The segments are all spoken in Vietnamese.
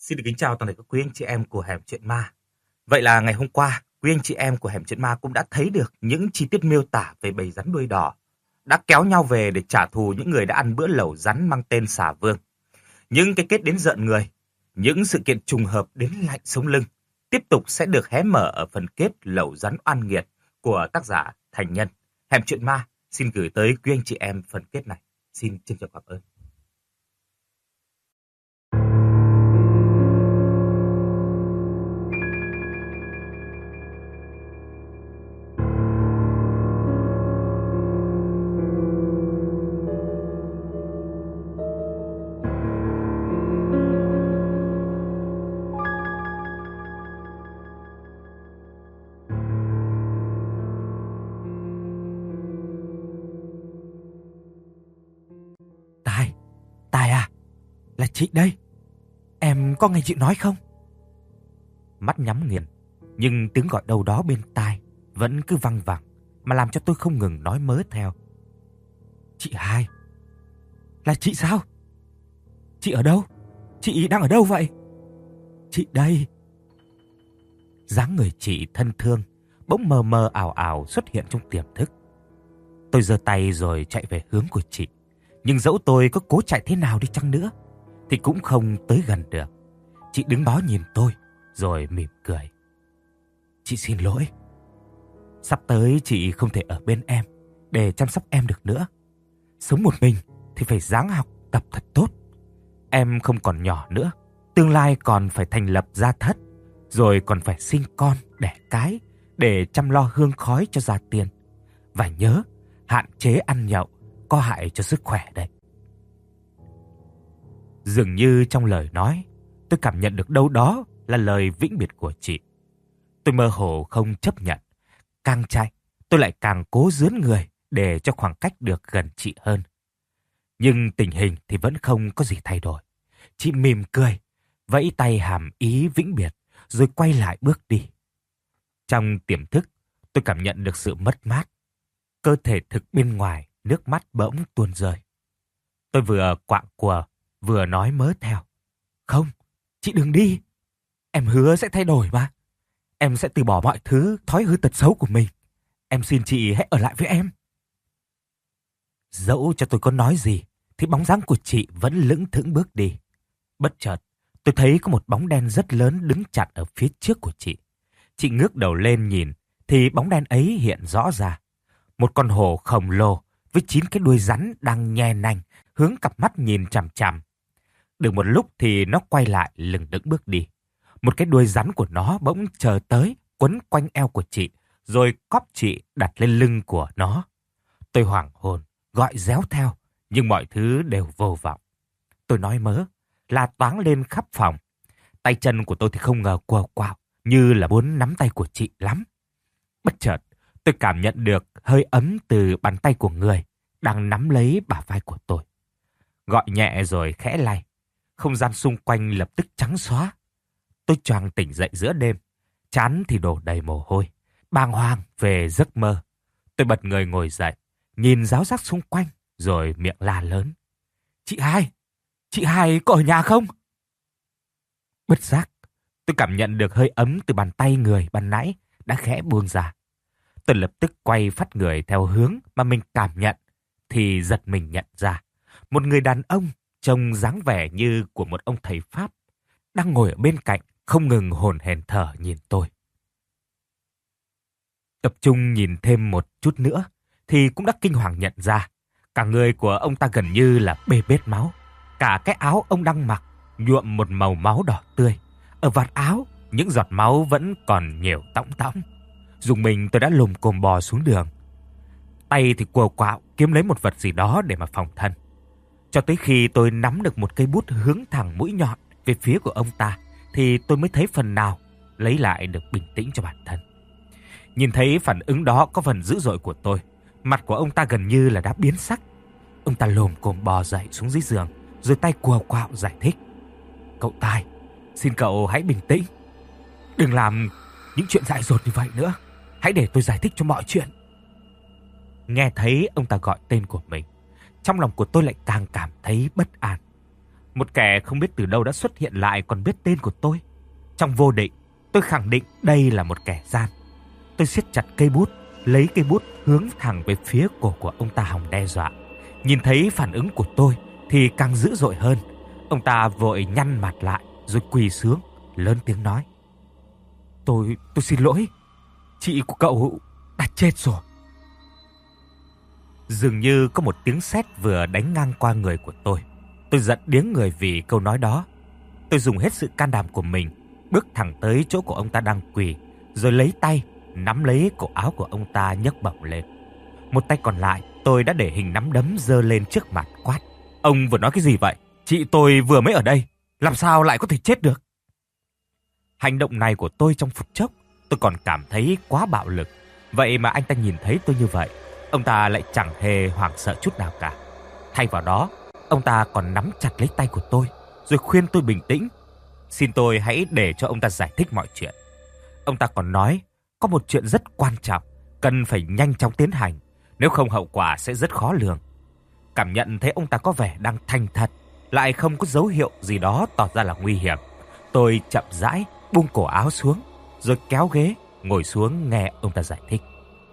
Xin được kính chào toàn thể các quý anh chị em của Hẻm Chuyện Ma. Vậy là ngày hôm qua, quý anh chị em của Hẻm Chuyện Ma cũng đã thấy được những chi tiết miêu tả về bầy rắn đuôi đỏ đã kéo nhau về để trả thù những người đã ăn bữa lẩu rắn mang tên Xà Vương. Những cái kết đến rợn người, những sự kiện trùng hợp đến lạnh sống lưng tiếp tục sẽ được hé mở ở phần kết lẩu rắn oan nghiệt của tác giả Thành Nhân. Hẻm Chuyện Ma xin gửi tới quý anh chị em phần kết này. Xin trân trọng cảm ơn. Tài à, là chị đây. Em có nghe chị nói không? Mắt nhắm nghiền, nhưng tiếng gọi đâu đó bên tai vẫn cứ văng vẳng mà làm cho tôi không ngừng nói mớ theo. Chị hai? Là chị sao? Chị ở đâu? Chị đang ở đâu vậy? Chị đây. Dáng người chị thân thương bỗng mờ mờ ảo ảo xuất hiện trong tiềm thức. Tôi giơ tay rồi chạy về hướng của chị. Nhưng dẫu tôi có cố chạy thế nào đi chăng nữa thì cũng không tới gần được. Chị đứng đó nhìn tôi rồi mỉm cười. Chị xin lỗi. Sắp tới chị không thể ở bên em để chăm sóc em được nữa. Sống một mình thì phải ráng học tập thật tốt. Em không còn nhỏ nữa, tương lai còn phải thành lập gia thất, rồi còn phải sinh con, đẻ cái để chăm lo hương khói cho gia tiên. Và nhớ, hạn chế ăn nhậu có hại cho sức khỏe đấy. Dường như trong lời nói, tôi cảm nhận được đâu đó là lời vĩnh biệt của chị. Tôi mơ hồ không chấp nhận. Càng chạy, tôi lại càng cố dướn người để cho khoảng cách được gần chị hơn. Nhưng tình hình thì vẫn không có gì thay đổi. Chị mỉm cười, vẫy tay hàm ý vĩnh biệt, rồi quay lại bước đi. Trong tiềm thức, tôi cảm nhận được sự mất mát. Cơ thể thực bên ngoài, nước mắt bỗng tuôn rơi. Tôi vừa quạng quờ, vừa nói mớ theo. Không, chị đừng đi. Em hứa sẽ thay đổi mà. Em sẽ từ bỏ mọi thứ thói hư tật xấu của mình. Em xin chị hãy ở lại với em. Dẫu cho tôi có nói gì, thì bóng dáng của chị vẫn lững thững bước đi. Bất chợt, tôi thấy có một bóng đen rất lớn đứng chặn ở phía trước của chị. Chị ngước đầu lên nhìn, thì bóng đen ấy hiện rõ ra. Một con hổ khổng lồ với 9 cái đuôi rắn đang nhe nanh, hướng cặp mắt nhìn chằm chằm. Được một lúc thì nó quay lại lững đững bước đi. Một cái đuôi rắn của nó bỗng chờ tới, quấn quanh eo của chị, rồi cóp chị đặt lên lưng của nó. Tôi hoảng hồn, gọi réo theo, nhưng mọi thứ đều vô vọng. Tôi nói mớ, la toáng lên khắp phòng. Tay chân của tôi thì không ngờ quờ quạo, như là muốn nắm tay của chị lắm. Bất chợt, tôi cảm nhận được hơi ấm từ bàn tay của người đang nắm lấy bả vai của tôi. Gọi nhẹ rồi khẽ lay. Không gian xung quanh lập tức trắng xóa. Tôi choàng tỉnh dậy giữa đêm, trán thì đổ đầy mồ hôi, bàng hoàng về giấc mơ. Tôi bật người ngồi dậy, nhìn ráo rác xung quanh, rồi miệng la lớn. Chị hai có ở nhà không? Bất giác, tôi cảm nhận được hơi ấm từ bàn tay người ban nãy đã khẽ buông ra. Tôi lập tức quay phát người theo hướng mà mình cảm nhận, thì giật mình nhận ra một người đàn ông trông dáng vẻ như của một ông thầy Pháp đang ngồi ở bên cạnh, không ngừng hổn hển thở nhìn tôi. Tập trung nhìn thêm một chút nữa thì cũng đã kinh hoàng nhận ra cả người của ông ta gần như là bê bết máu. Cả cái áo ông đang mặc nhuộm một màu máu đỏ tươi. Ở vạt áo, những giọt máu vẫn còn nhiều tõng tõng. Dùng mình tôi đã lồm cồm bò xuống đường. Tay thì quờ quạo kiếm lấy một vật gì đó để mà phòng thân. Cho tới khi tôi nắm được một cây bút hướng thẳng mũi nhọn về phía của ông ta, thì tôi mới thấy phần nào lấy lại được bình tĩnh cho bản thân. Nhìn thấy phản ứng đó có phần dữ dội của tôi, mặt của ông ta gần như là đã biến sắc. Ông ta lồm cồm bò dậy xuống dưới giường, rồi tay quờ quạo giải thích. Cậu Tài, xin cậu hãy bình tĩnh. Đừng làm những chuyện dại dột như vậy nữa. Hãy để tôi giải thích cho mọi chuyện. Nghe thấy ông ta gọi tên của mình, trong lòng của tôi lại càng cảm thấy bất an. Một kẻ không biết từ đâu đã xuất hiện lại còn biết tên của tôi. Trong vô định, tôi khẳng định đây là một kẻ gian. Tôi siết chặt cây bút, lấy cây bút hướng thẳng về phía cổ của ông ta hòng đe dọa. Nhìn thấy phản ứng của tôi thì càng dữ dội hơn. Ông ta vội nhăn mặt lại rồi quỳ xuống, lớn tiếng nói: Tôi xin lỗi, chị của cậu đã chết rồi. Dường như có một tiếng sét vừa đánh ngang qua người của tôi. Tôi giận điếng người vì câu nói đó. Tôi dùng hết sự can đảm của mình, bước thẳng tới chỗ của ông ta đang quỳ, rồi lấy tay nắm lấy cổ áo của ông ta nhấc bổng lên. Một tay còn lại, tôi đã để hình nắm đấm giơ lên trước mặt quát: Ông vừa nói cái gì vậy? Chị tôi vừa mới ở đây, làm sao lại có thể chết được? Hành động này của tôi trong phút chốc, tôi còn cảm thấy quá bạo lực. Vậy mà anh ta nhìn thấy tôi như vậy, ông ta lại chẳng hề hoảng sợ chút nào cả. Thay vào đó, ông ta còn nắm chặt lấy tay của tôi, rồi khuyên tôi bình tĩnh. Xin tôi hãy để cho ông ta giải thích mọi chuyện. Ông ta còn nói có một chuyện rất quan trọng, cần phải nhanh chóng tiến hành, nếu không hậu quả sẽ rất khó lường. Cảm nhận thấy ông ta có vẻ đang thành thật, lại không có dấu hiệu gì đó tỏ ra là nguy hiểm. Tôi chậm rãi buông cổ áo xuống, rồi kéo ghế, ngồi xuống nghe ông ta giải thích.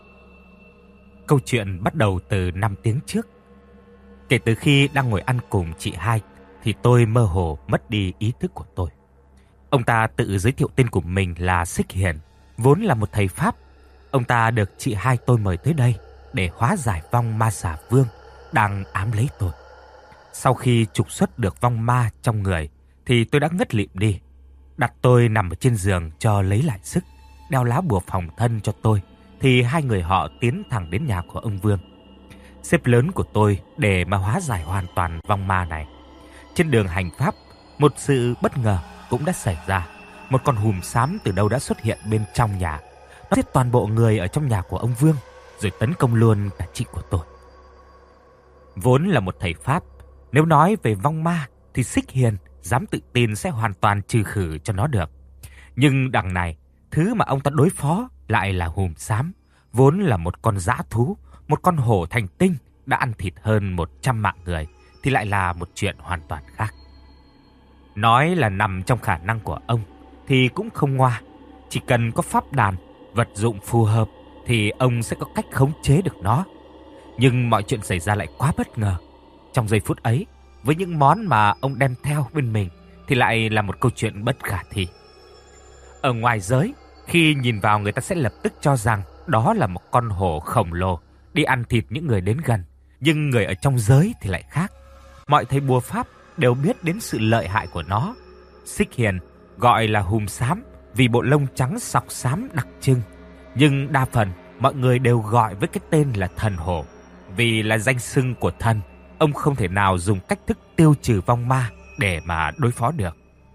Câu chuyện bắt đầu từ 5 tiếng trước. Kể từ khi đang ngồi ăn cùng chị hai, thì tôi mơ hồ mất đi ý thức của tôi. Ông ta tự giới thiệu tên của mình là Xích Hiền, vốn là một thầy Pháp. Ông ta được chị hai tôi mời tới đây để hóa giải vong ma xà vương đang ám lấy tôi. Sau khi trục xuất được vong ma trong người, thì tôi đã ngất lịm đi. Đặt tôi nằm ở trên giường cho lấy lại sức, đeo lá bùa phòng thân cho tôi, thì hai người họ tiến thẳng đến nhà của ông Vương, sếp lớn của tôi, để mà hóa giải hoàn toàn vong ma này. Trên đường hành pháp, một sự bất ngờ cũng đã xảy ra. Một con hùm xám từ đâu đã xuất hiện bên trong nhà. Nó giết toàn bộ người ở trong nhà của ông Vương, rồi tấn công luôn cả chị của tôi. Vốn là một thầy Pháp, nếu nói về vong ma thì Xích Hiền dám tự tin sẽ hoàn toàn trừ khử cho nó được. Nhưng đằng này, thứ mà ông ta đối phó lại là hùm xám, vốn là một con dã thú, một con hổ thành tinh đã ăn thịt hơn 100 mạng người, thì lại là một chuyện hoàn toàn khác. Nói là nằm trong khả năng của ông thì cũng không ngoa. Chỉ cần có pháp đàn, vật dụng phù hợp thì ông sẽ có cách khống chế được nó. Nhưng mọi chuyện xảy ra lại quá bất ngờ. Trong giây phút ấy, với những món mà ông đem theo bên mình, thì lại là một câu chuyện bất khả thi. Ở ngoài giới, khi nhìn vào người ta sẽ lập tức cho rằng đó là một con hổ khổng lồ đi ăn thịt những người đến gần. Nhưng người ở trong giới thì lại khác. Mọi thầy bùa pháp đều biết đến sự lợi hại của nó. Xích Hiền gọi là hùm xám vì bộ lông trắng sọc xám đặc trưng. Nhưng đa phần mọi người đều gọi với cái tên là thần hổ, vì là danh xưng của thần. Ông không thể nào dùng cách thức tiêu trừ vong ma để mà đối phó được.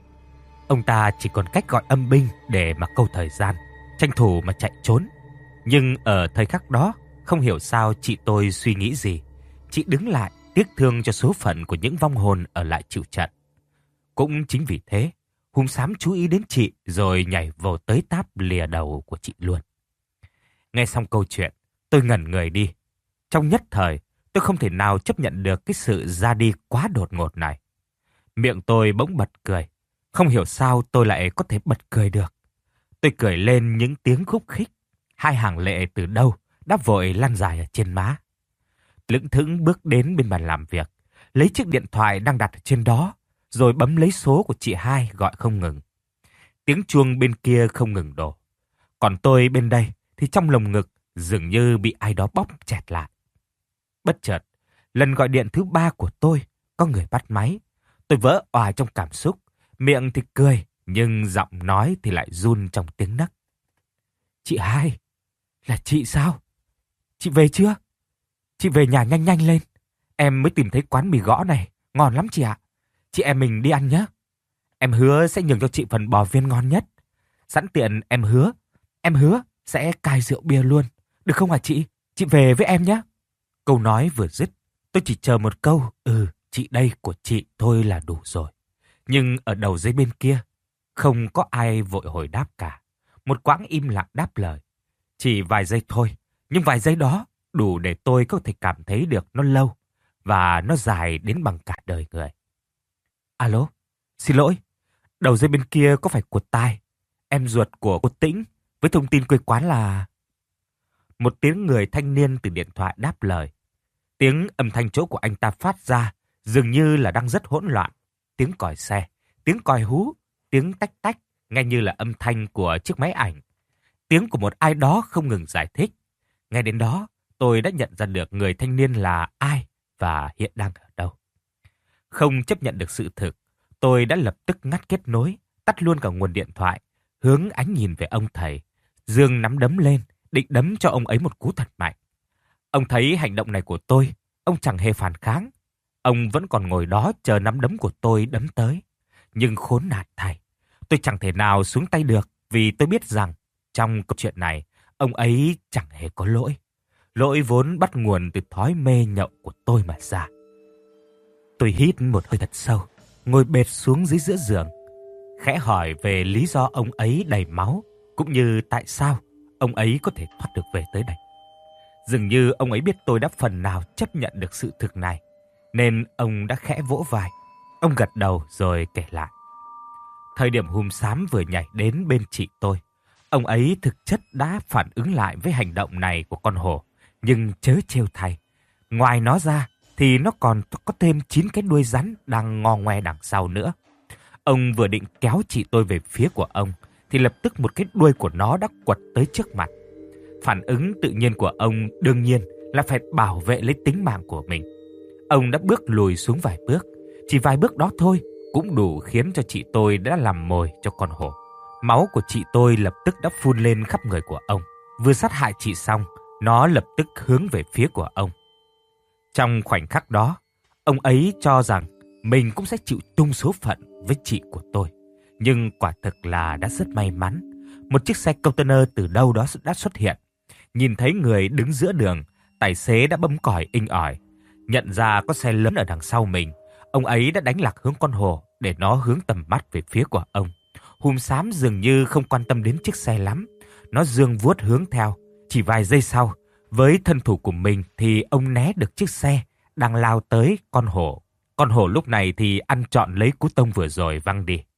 Ông ta chỉ còn cách gọi âm binh để mà câu thời gian, tranh thủ mà chạy trốn. Nhưng ở thời khắc đó, không hiểu sao chị tôi suy nghĩ gì. Chị đứng lại tiếc thương cho số phận của những vong hồn ở lại chịu trận. Cũng chính vì thế, hùm xám chú ý đến chị rồi nhảy vào tới táp lìa đầu của chị luôn. Nghe xong câu chuyện, tôi ngẩn người đi. Trong nhất thời, tôi không thể nào chấp nhận được cái sự ra đi quá đột ngột này. Miệng tôi bỗng bật cười. Không hiểu sao tôi lại có thể bật cười được. Tôi cười lên những tiếng khúc khích. Hai hàng lệ từ đâu đã vội lăn dài ở trên má. Lững thững bước đến bên bàn làm việc, lấy chiếc điện thoại đang đặt ở trên đó, rồi bấm lấy số của chị hai gọi không ngừng. Tiếng chuông bên kia không ngừng đổ. Còn tôi bên đây thì trong lồng ngực dường như bị ai đó bóp chẹt lại. Bất chợt, lần gọi điện thứ 3 của tôi, có người bắt máy. Tôi vỡ òa trong cảm xúc, miệng thì cười, nhưng giọng nói thì lại run trong tiếng nấc. Chị hai, là chị sao? Chị về chưa? Chị về nhà nhanh nhanh lên. Em mới tìm thấy quán mì gõ này, ngon lắm chị ạ. Chị em mình đi ăn nhé. Em hứa sẽ nhường cho chị phần bò viên ngon nhất. Sẵn tiện em hứa sẽ cai rượu bia luôn. Được không hả chị? Chị về với em nhé. Câu nói vừa dứt, tôi chỉ chờ một câu chị đây của chị thôi là đủ rồi. Nhưng ở đầu dây bên kia, không có ai vội hồi đáp cả. Một quãng im lặng đáp lời. Chỉ vài giây thôi, nhưng vài giây đó đủ để tôi có thể cảm thấy được nó lâu và nó dài đến bằng cả đời người. Alo, xin lỗi, đầu dây bên kia có phải của Tai, em ruột của cô Tĩnh, với thông tin quê quán là... Một tiếng người thanh niên từ điện thoại đáp lời. Tiếng âm thanh chỗ của anh ta phát ra dường như là đang rất hỗn loạn. Tiếng còi xe, tiếng còi hú, tiếng tách tách, nghe như là âm thanh của chiếc máy ảnh. Tiếng của một ai đó không ngừng giải thích. Ngay đến đó, tôi đã nhận ra được người thanh niên là ai và hiện đang ở đâu. Không chấp nhận được sự thực, tôi đã lập tức ngắt kết nối, tắt luôn cả nguồn điện thoại, hướng ánh nhìn về ông thầy. Dương nắm đấm lên, định đấm cho ông ấy một cú thật mạnh. Ông thấy hành động này của tôi, ông chẳng hề phản kháng. Ông vẫn còn ngồi đó chờ nắm đấm của tôi đấm tới. Nhưng khốn nạn thay, tôi chẳng thể nào xuống tay được vì tôi biết rằng trong câu chuyện này, ông ấy chẳng hề có lỗi. Lỗi vốn bắt nguồn từ thói mê nhậu của tôi mà ra. Tôi hít một hơi thật sâu, ngồi bệt xuống dưới giữa giường, khẽ hỏi về lý do ông ấy đầy máu, cũng như tại sao ông ấy có thể thoát được về tới đây. Dường như ông ấy biết tôi đã phần nào chấp nhận được sự thực này, nên ông đã khẽ vỗ vai. Ông gật đầu rồi kể lại. Thời điểm Hùm Xám vừa nhảy đến bên chị tôi, ông ấy thực chất đã phản ứng lại với hành động này của con hổ, nhưng chớ trêu thay. Ngoài nó ra thì nó còn có thêm 9 cái đuôi rắn đang ngo ngoe đằng sau nữa. Ông vừa định kéo chị tôi về phía của ông, thì lập tức một cái đuôi của nó đã quật tới trước mặt. Phản ứng tự nhiên của ông đương nhiên là phải bảo vệ lấy tính mạng của mình. Ông đã bước lùi xuống vài bước, chỉ vài bước đó thôi cũng đủ khiến cho chị tôi đã làm mồi cho con hổ. Máu của chị tôi lập tức đã phun lên khắp người của ông. Vừa sát hại chị xong, nó lập tức hướng về phía của ông. Trong khoảnh khắc đó, ông ấy cho rằng mình cũng sẽ chịu chung số phận với chị của tôi. Nhưng quả thực là đã rất may mắn. Một chiếc xe container từ đâu đó đã xuất hiện. Nhìn thấy người đứng giữa đường, tài xế đã bấm còi inh ỏi. Nhận ra có xe lớn ở đằng sau mình, ông ấy đã đánh lạc hướng con hổ để nó hướng tầm mắt về phía của ông. Hùm Xám dường như không quan tâm đến chiếc xe lắm. Nó giương vuốt hướng theo. Chỉ vài giây sau, với thân thủ của mình thì ông né được chiếc xe đang lao tới con hổ. Con hổ lúc này thì ăn trọn lấy cú tông vừa rồi văng đi.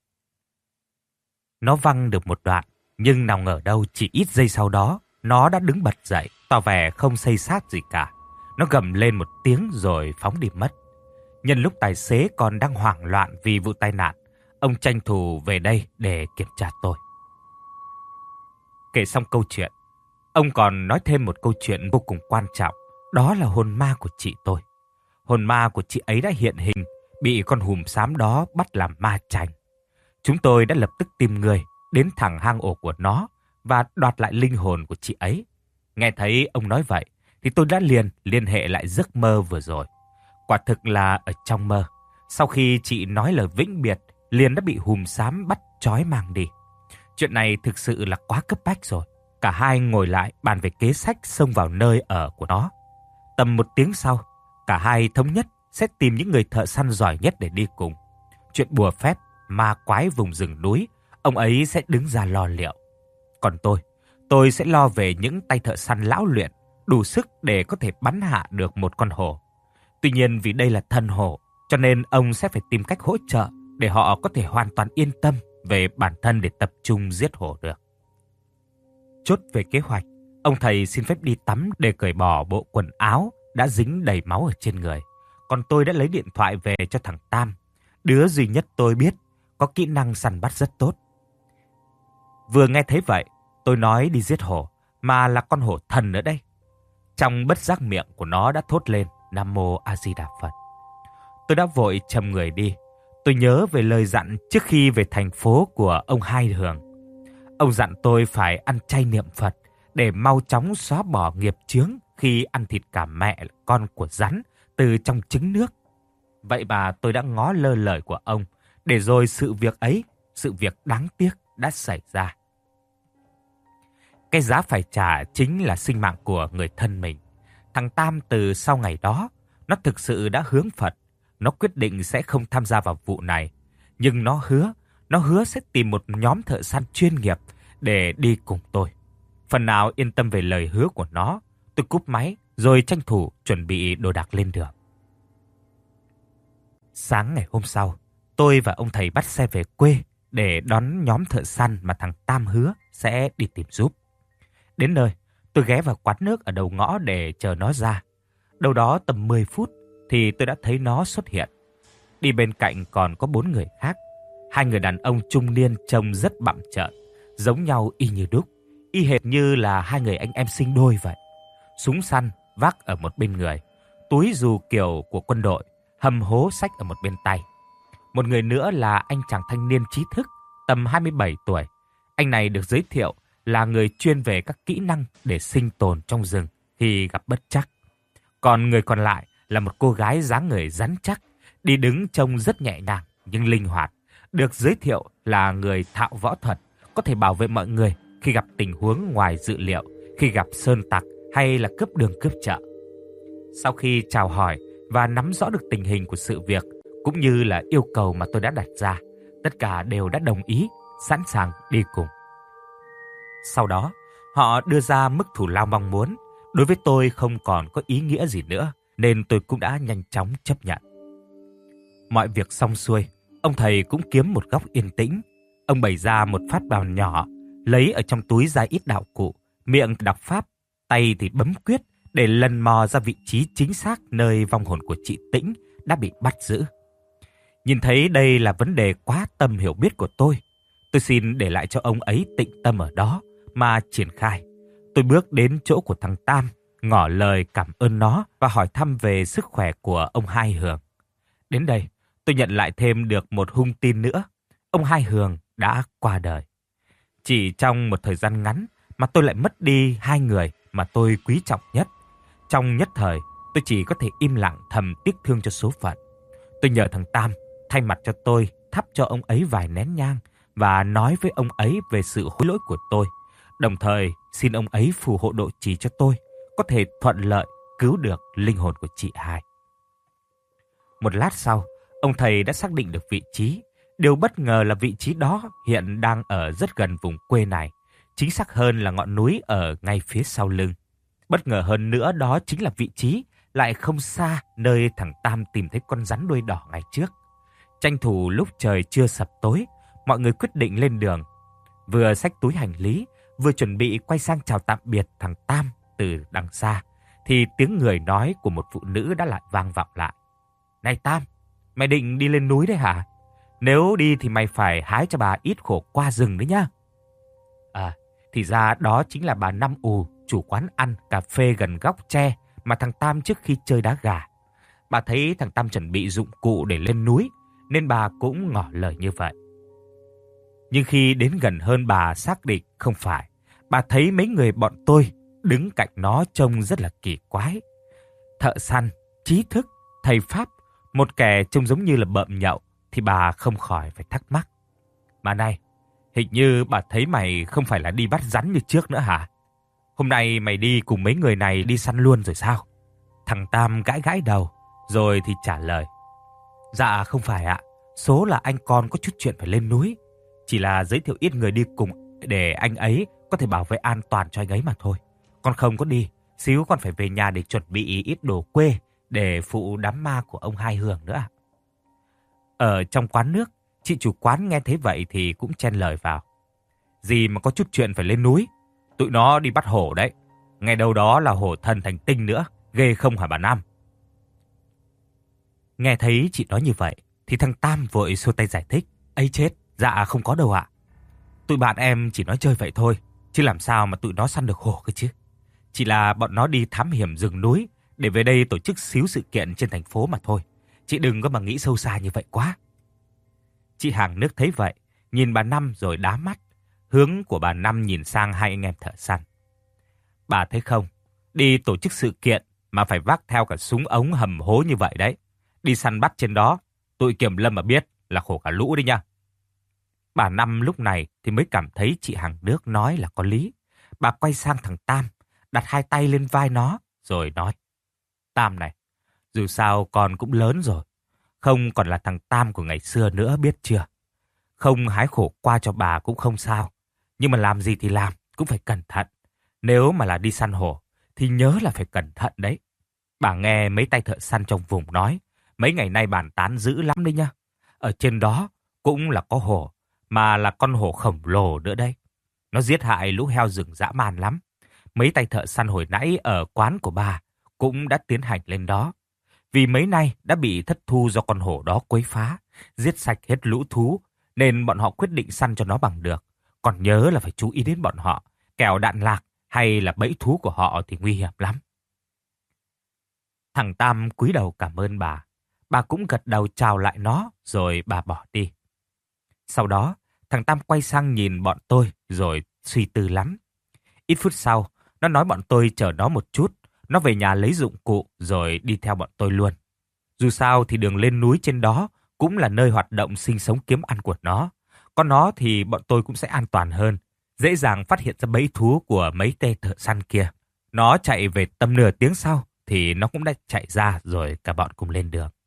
Nó văng được một đoạn, nhưng nào ngờ đâu chỉ ít giây sau đó, nó đã đứng bật dậy, tỏ vẻ không xây xát gì cả. Nó gầm lên một tiếng rồi phóng đi mất. Nhân lúc tài xế còn đang hoảng loạn vì vụ tai nạn, ông tranh thủ về đây để kiểm tra tôi. Kể xong câu chuyện, ông còn nói thêm một câu chuyện vô cùng quan trọng, đó là hồn ma của chị tôi. Hồn ma của chị ấy đã hiện hình, bị con Hùm Xám đó bắt làm ma chành. Chúng tôi đã lập tức tìm người đến thẳng hang ổ của nó và đoạt lại linh hồn của chị ấy. Nghe thấy ông nói vậy thì tôi đã liền liên hệ lại giấc mơ vừa rồi. Quả thực là ở trong mơ, sau khi chị nói lời vĩnh biệt, liền đã bị Hùm Xám bắt trói mang đi. Chuyện này thực sự là quá cấp bách rồi. Cả hai ngồi lại bàn về kế sách xông vào nơi ở của nó. Tầm 1 tiếng sau, cả hai thống nhất sẽ tìm những người thợ săn giỏi nhất để đi cùng. Chuyện bùa phép, ma quái vùng rừng núi, ông ấy sẽ đứng ra lo liệu. Còn tôi sẽ lo về những tay thợ săn lão luyện, đủ sức để có thể bắn hạ được một con hổ. Tuy nhiên vì đây là thần hổ, cho nên ông sẽ phải tìm cách hỗ trợ để họ có thể hoàn toàn yên tâm về bản thân để tập trung giết hổ được. Chốt về kế hoạch, ông thầy xin phép đi tắm để cởi bỏ bộ quần áo đã dính đầy máu ở trên người. Còn tôi đã lấy điện thoại về cho thằng Tam, đứa duy nhất tôi biết có kỹ năng săn bắt rất tốt. Vừa nghe thấy vậy, tôi nói đi giết hổ, mà là con hổ thần nữa đây. Trong bất giác miệng của nó đã thốt lên Nam Mô A Di Đà Phật. Tôi đã vội trầm người đi. Tôi nhớ về lời dặn trước khi về thành phố của ông Hai Hường. Ông dặn tôi phải ăn chay niệm Phật để mau chóng xóa bỏ nghiệp chướng khi ăn thịt cả mẹ con của rắn từ trong trứng nước. Vậy mà tôi đã ngó lơ lời của ông, để rồi sự việc đáng tiếc đã xảy ra. Cái giá phải trả chính là sinh mạng của người thân mình. Thằng Tam từ sau ngày đó, nó thực sự đã hướng Phật. Nó quyết định sẽ không tham gia vào vụ này. Nhưng nó hứa sẽ tìm một nhóm thợ săn chuyên nghiệp để đi cùng tôi. Phần nào yên tâm về lời hứa của nó, tôi cúp máy rồi tranh thủ chuẩn bị đồ đạc lên đường. Sáng ngày hôm sau, tôi và ông thầy bắt xe về quê để đón nhóm thợ săn mà thằng Tam hứa sẽ đi tìm giúp. Đến nơi, tôi ghé vào quán nước ở đầu ngõ để chờ nó ra. Đâu đó tầm 10 phút thì tôi đã thấy nó xuất hiện. Đi bên cạnh còn có 4 người khác. 2 người đàn ông trung niên trông rất bặm trợn, giống nhau y như đúc, y hệt như là 2 người anh em sinh đôi vậy. Súng săn vác ở một bên người, túi dù kiểu của quân đội, hầm hố xách ở một bên tay. Một người nữa là anh chàng thanh niên trí thức, tầm 27 tuổi. Anh này được giới thiệu là người chuyên về các kỹ năng để sinh tồn trong rừng khi gặp bất trắc. Còn người còn lại là một cô gái dáng người rắn chắc, đi đứng trông rất nhẹ nhàng nhưng linh hoạt, được giới thiệu là người thạo võ thuật, có thể bảo vệ mọi người khi gặp tình huống ngoài dự liệu, khi gặp sơn tặc hay là cướp đường cướp chợ. Sau khi chào hỏi và nắm rõ được tình hình của sự việc cũng như là yêu cầu mà tôi đã đặt ra, tất cả đều đã đồng ý, sẵn sàng đi cùng. Sau đó, họ đưa ra mức thù lao mong muốn. Đối với tôi không còn có ý nghĩa gì nữa, nên tôi cũng đã nhanh chóng chấp nhận. Mọi việc xong xuôi, ông thầy cũng kiếm một góc yên tĩnh. Ông bày ra một pháp bảo nhỏ, lấy ở trong túi ra ít đạo cụ, miệng đọc pháp, tay thì bấm quyết để lần mò ra vị trí chính xác nơi vong hồn của chị Tĩnh đã bị bắt giữ. Nhìn thấy đây là vấn đề quá tầm hiểu biết của tôi xin để lại cho ông ấy tĩnh tâm ở đó mà triển khai. Tôi bước đến chỗ của thằng Tam, ngỏ lời cảm ơn nó và hỏi thăm về sức khỏe của ông Hai Hường. Đến đây, tôi nhận lại thêm được một hung tin nữa. Ông Hai Hường đã qua đời. Chỉ trong một thời gian ngắn mà tôi lại mất đi 2 người mà tôi quý trọng nhất. Trong nhất thời, tôi chỉ có thể im lặng thầm tiếc thương cho số phận. Tôi nhờ thằng Tam thay mặt cho tôi thắp cho ông ấy vài nén nhang và nói với ông ấy về sự hối lỗi của tôi. Đồng thời xin ông ấy phù hộ độ trì cho tôi, có thể thuận lợi cứu được linh hồn của chị Hai. Một lát sau, ông thầy đã xác định được vị trí. Điều bất ngờ là vị trí đó hiện đang ở rất gần vùng quê này. Chính xác hơn là ngọn núi ở ngay phía sau lưng. Bất ngờ hơn nữa đó chính là vị trí lại không xa nơi thằng Tam tìm thấy con rắn đuôi đỏ ngày trước. Tranh thủ lúc trời chưa sập tối, mọi người quyết định lên đường. Vừa xách túi hành lý, vừa chuẩn bị quay sang chào tạm biệt thằng Tam từ đằng xa, thì tiếng người nói của một phụ nữ đã lại vang vọng lại. Này Tam, mày định đi lên núi đấy hả? Nếu đi thì mày phải hái cho bà ít khổ qua rừng đấy nhá. Thì ra đó chính là bà Năm Ù, chủ quán ăn cà phê gần góc tre mà thằng Tam trước khi chơi đá gà. Bà thấy thằng Tam chuẩn bị dụng cụ để lên núi, nên bà cũng ngỏ lời như vậy. Nhưng khi đến gần hơn bà xác định không phải. Bà thấy mấy người bọn tôi đứng cạnh nó trông rất là kỳ quái. Thợ săn, trí thức, thầy Pháp, một kẻ trông giống như là bợm nhậu, thì bà không khỏi phải thắc mắc. Mà này, hình như bà thấy mày không phải là đi bắt rắn như trước nữa hả? Hôm nay mày đi cùng mấy người này đi săn luôn rồi sao? Thằng Tam gãi gãi đầu, rồi thì trả lời. Dạ không phải ạ, số là anh con có chút chuyện phải lên núi. Chỉ là giới thiệu ít người đi cùng để anh ấy có thể bảo vệ an toàn cho anh ấy mà thôi. Con không có đi, xíu con phải về nhà để chuẩn bị ít đồ quê để phụ đám ma của ông Hai Hường nữa ạ. Ở trong quán nước, chị chủ quán nghe thấy vậy thì cũng chen lời vào. Gì mà có chút chuyện phải lên núi, tụi nó đi bắt hổ đấy. Nghe đâu đó là hổ thần thành tinh nữa, ghê không hả bà Năm? Nghe thấy chị nói như vậy thì thằng Tam vội xua tay giải thích. Ấy chết, dạ không có đâu ạ. Tụi bạn em chỉ nói chơi vậy thôi, chứ làm sao mà tụi nó săn được hổ cơ chứ. Chỉ là bọn nó đi thám hiểm rừng núi để về đây tổ chức xíu sự kiện trên thành phố mà thôi. Chị đừng có mà nghĩ sâu xa như vậy quá. Chị hàng nước thấy vậy, nhìn bà Năm rồi đá mắt. Hướng của bà Năm nhìn sang 2 anh em thợ săn. Bà thấy không, đi tổ chức sự kiện mà phải vác theo cả súng ống hầm hố như vậy đấy. Đi săn bắt trên đó, tụi kiểm lâm mà biết là khổ cả lũ đấy nha. Bà Năm lúc này thì mới cảm thấy chị hàng nước nói là có lý. Bà quay sang thằng Tam, đặt 2 tay lên vai nó, rồi nói. Tam này, dù sao con cũng lớn rồi. Không còn là thằng Tam của ngày xưa nữa biết chưa. Không hái khổ qua cho bà cũng không sao. Nhưng mà làm gì thì làm, cũng phải cẩn thận. Nếu mà là đi săn hổ, thì nhớ là phải cẩn thận đấy. Bà nghe mấy tay thợ săn trong vùng nói, mấy ngày nay bàn tán dữ lắm đấy nhá. Ở trên đó cũng là có hổ, mà là con hổ khổng lồ nữa đây. Nó giết hại lũ heo rừng dã man lắm. Mấy tay thợ săn hồi nãy ở quán của bà cũng đã tiến hành lên đó. Vì mấy nay đã bị thất thu do con hổ đó quấy phá, giết sạch hết lũ thú, nên bọn họ quyết định săn cho nó bằng được. Còn nhớ là phải chú ý đến bọn họ, kẻo đạn lạc hay là bẫy thú của họ thì nguy hiểm lắm. Thằng Tam cúi đầu cảm ơn bà. Bà cũng gật đầu chào lại nó, rồi bà bỏ đi. Sau đó, thằng Tam quay sang nhìn bọn tôi, rồi suy tư lắm. Ít phút sau, nó nói bọn tôi chờ nó một chút. Nó về nhà lấy dụng cụ, rồi đi theo bọn tôi luôn. Dù sao thì đường lên núi trên đó cũng là nơi hoạt động sinh sống kiếm ăn của nó. Còn nó thì bọn tôi cũng sẽ an toàn hơn, dễ dàng phát hiện ra bẫy thú của mấy tên thợ săn kia. Nó chạy về tầm nửa tiếng sau, thì nó cũng đã chạy ra rồi cả bọn cùng lên đường.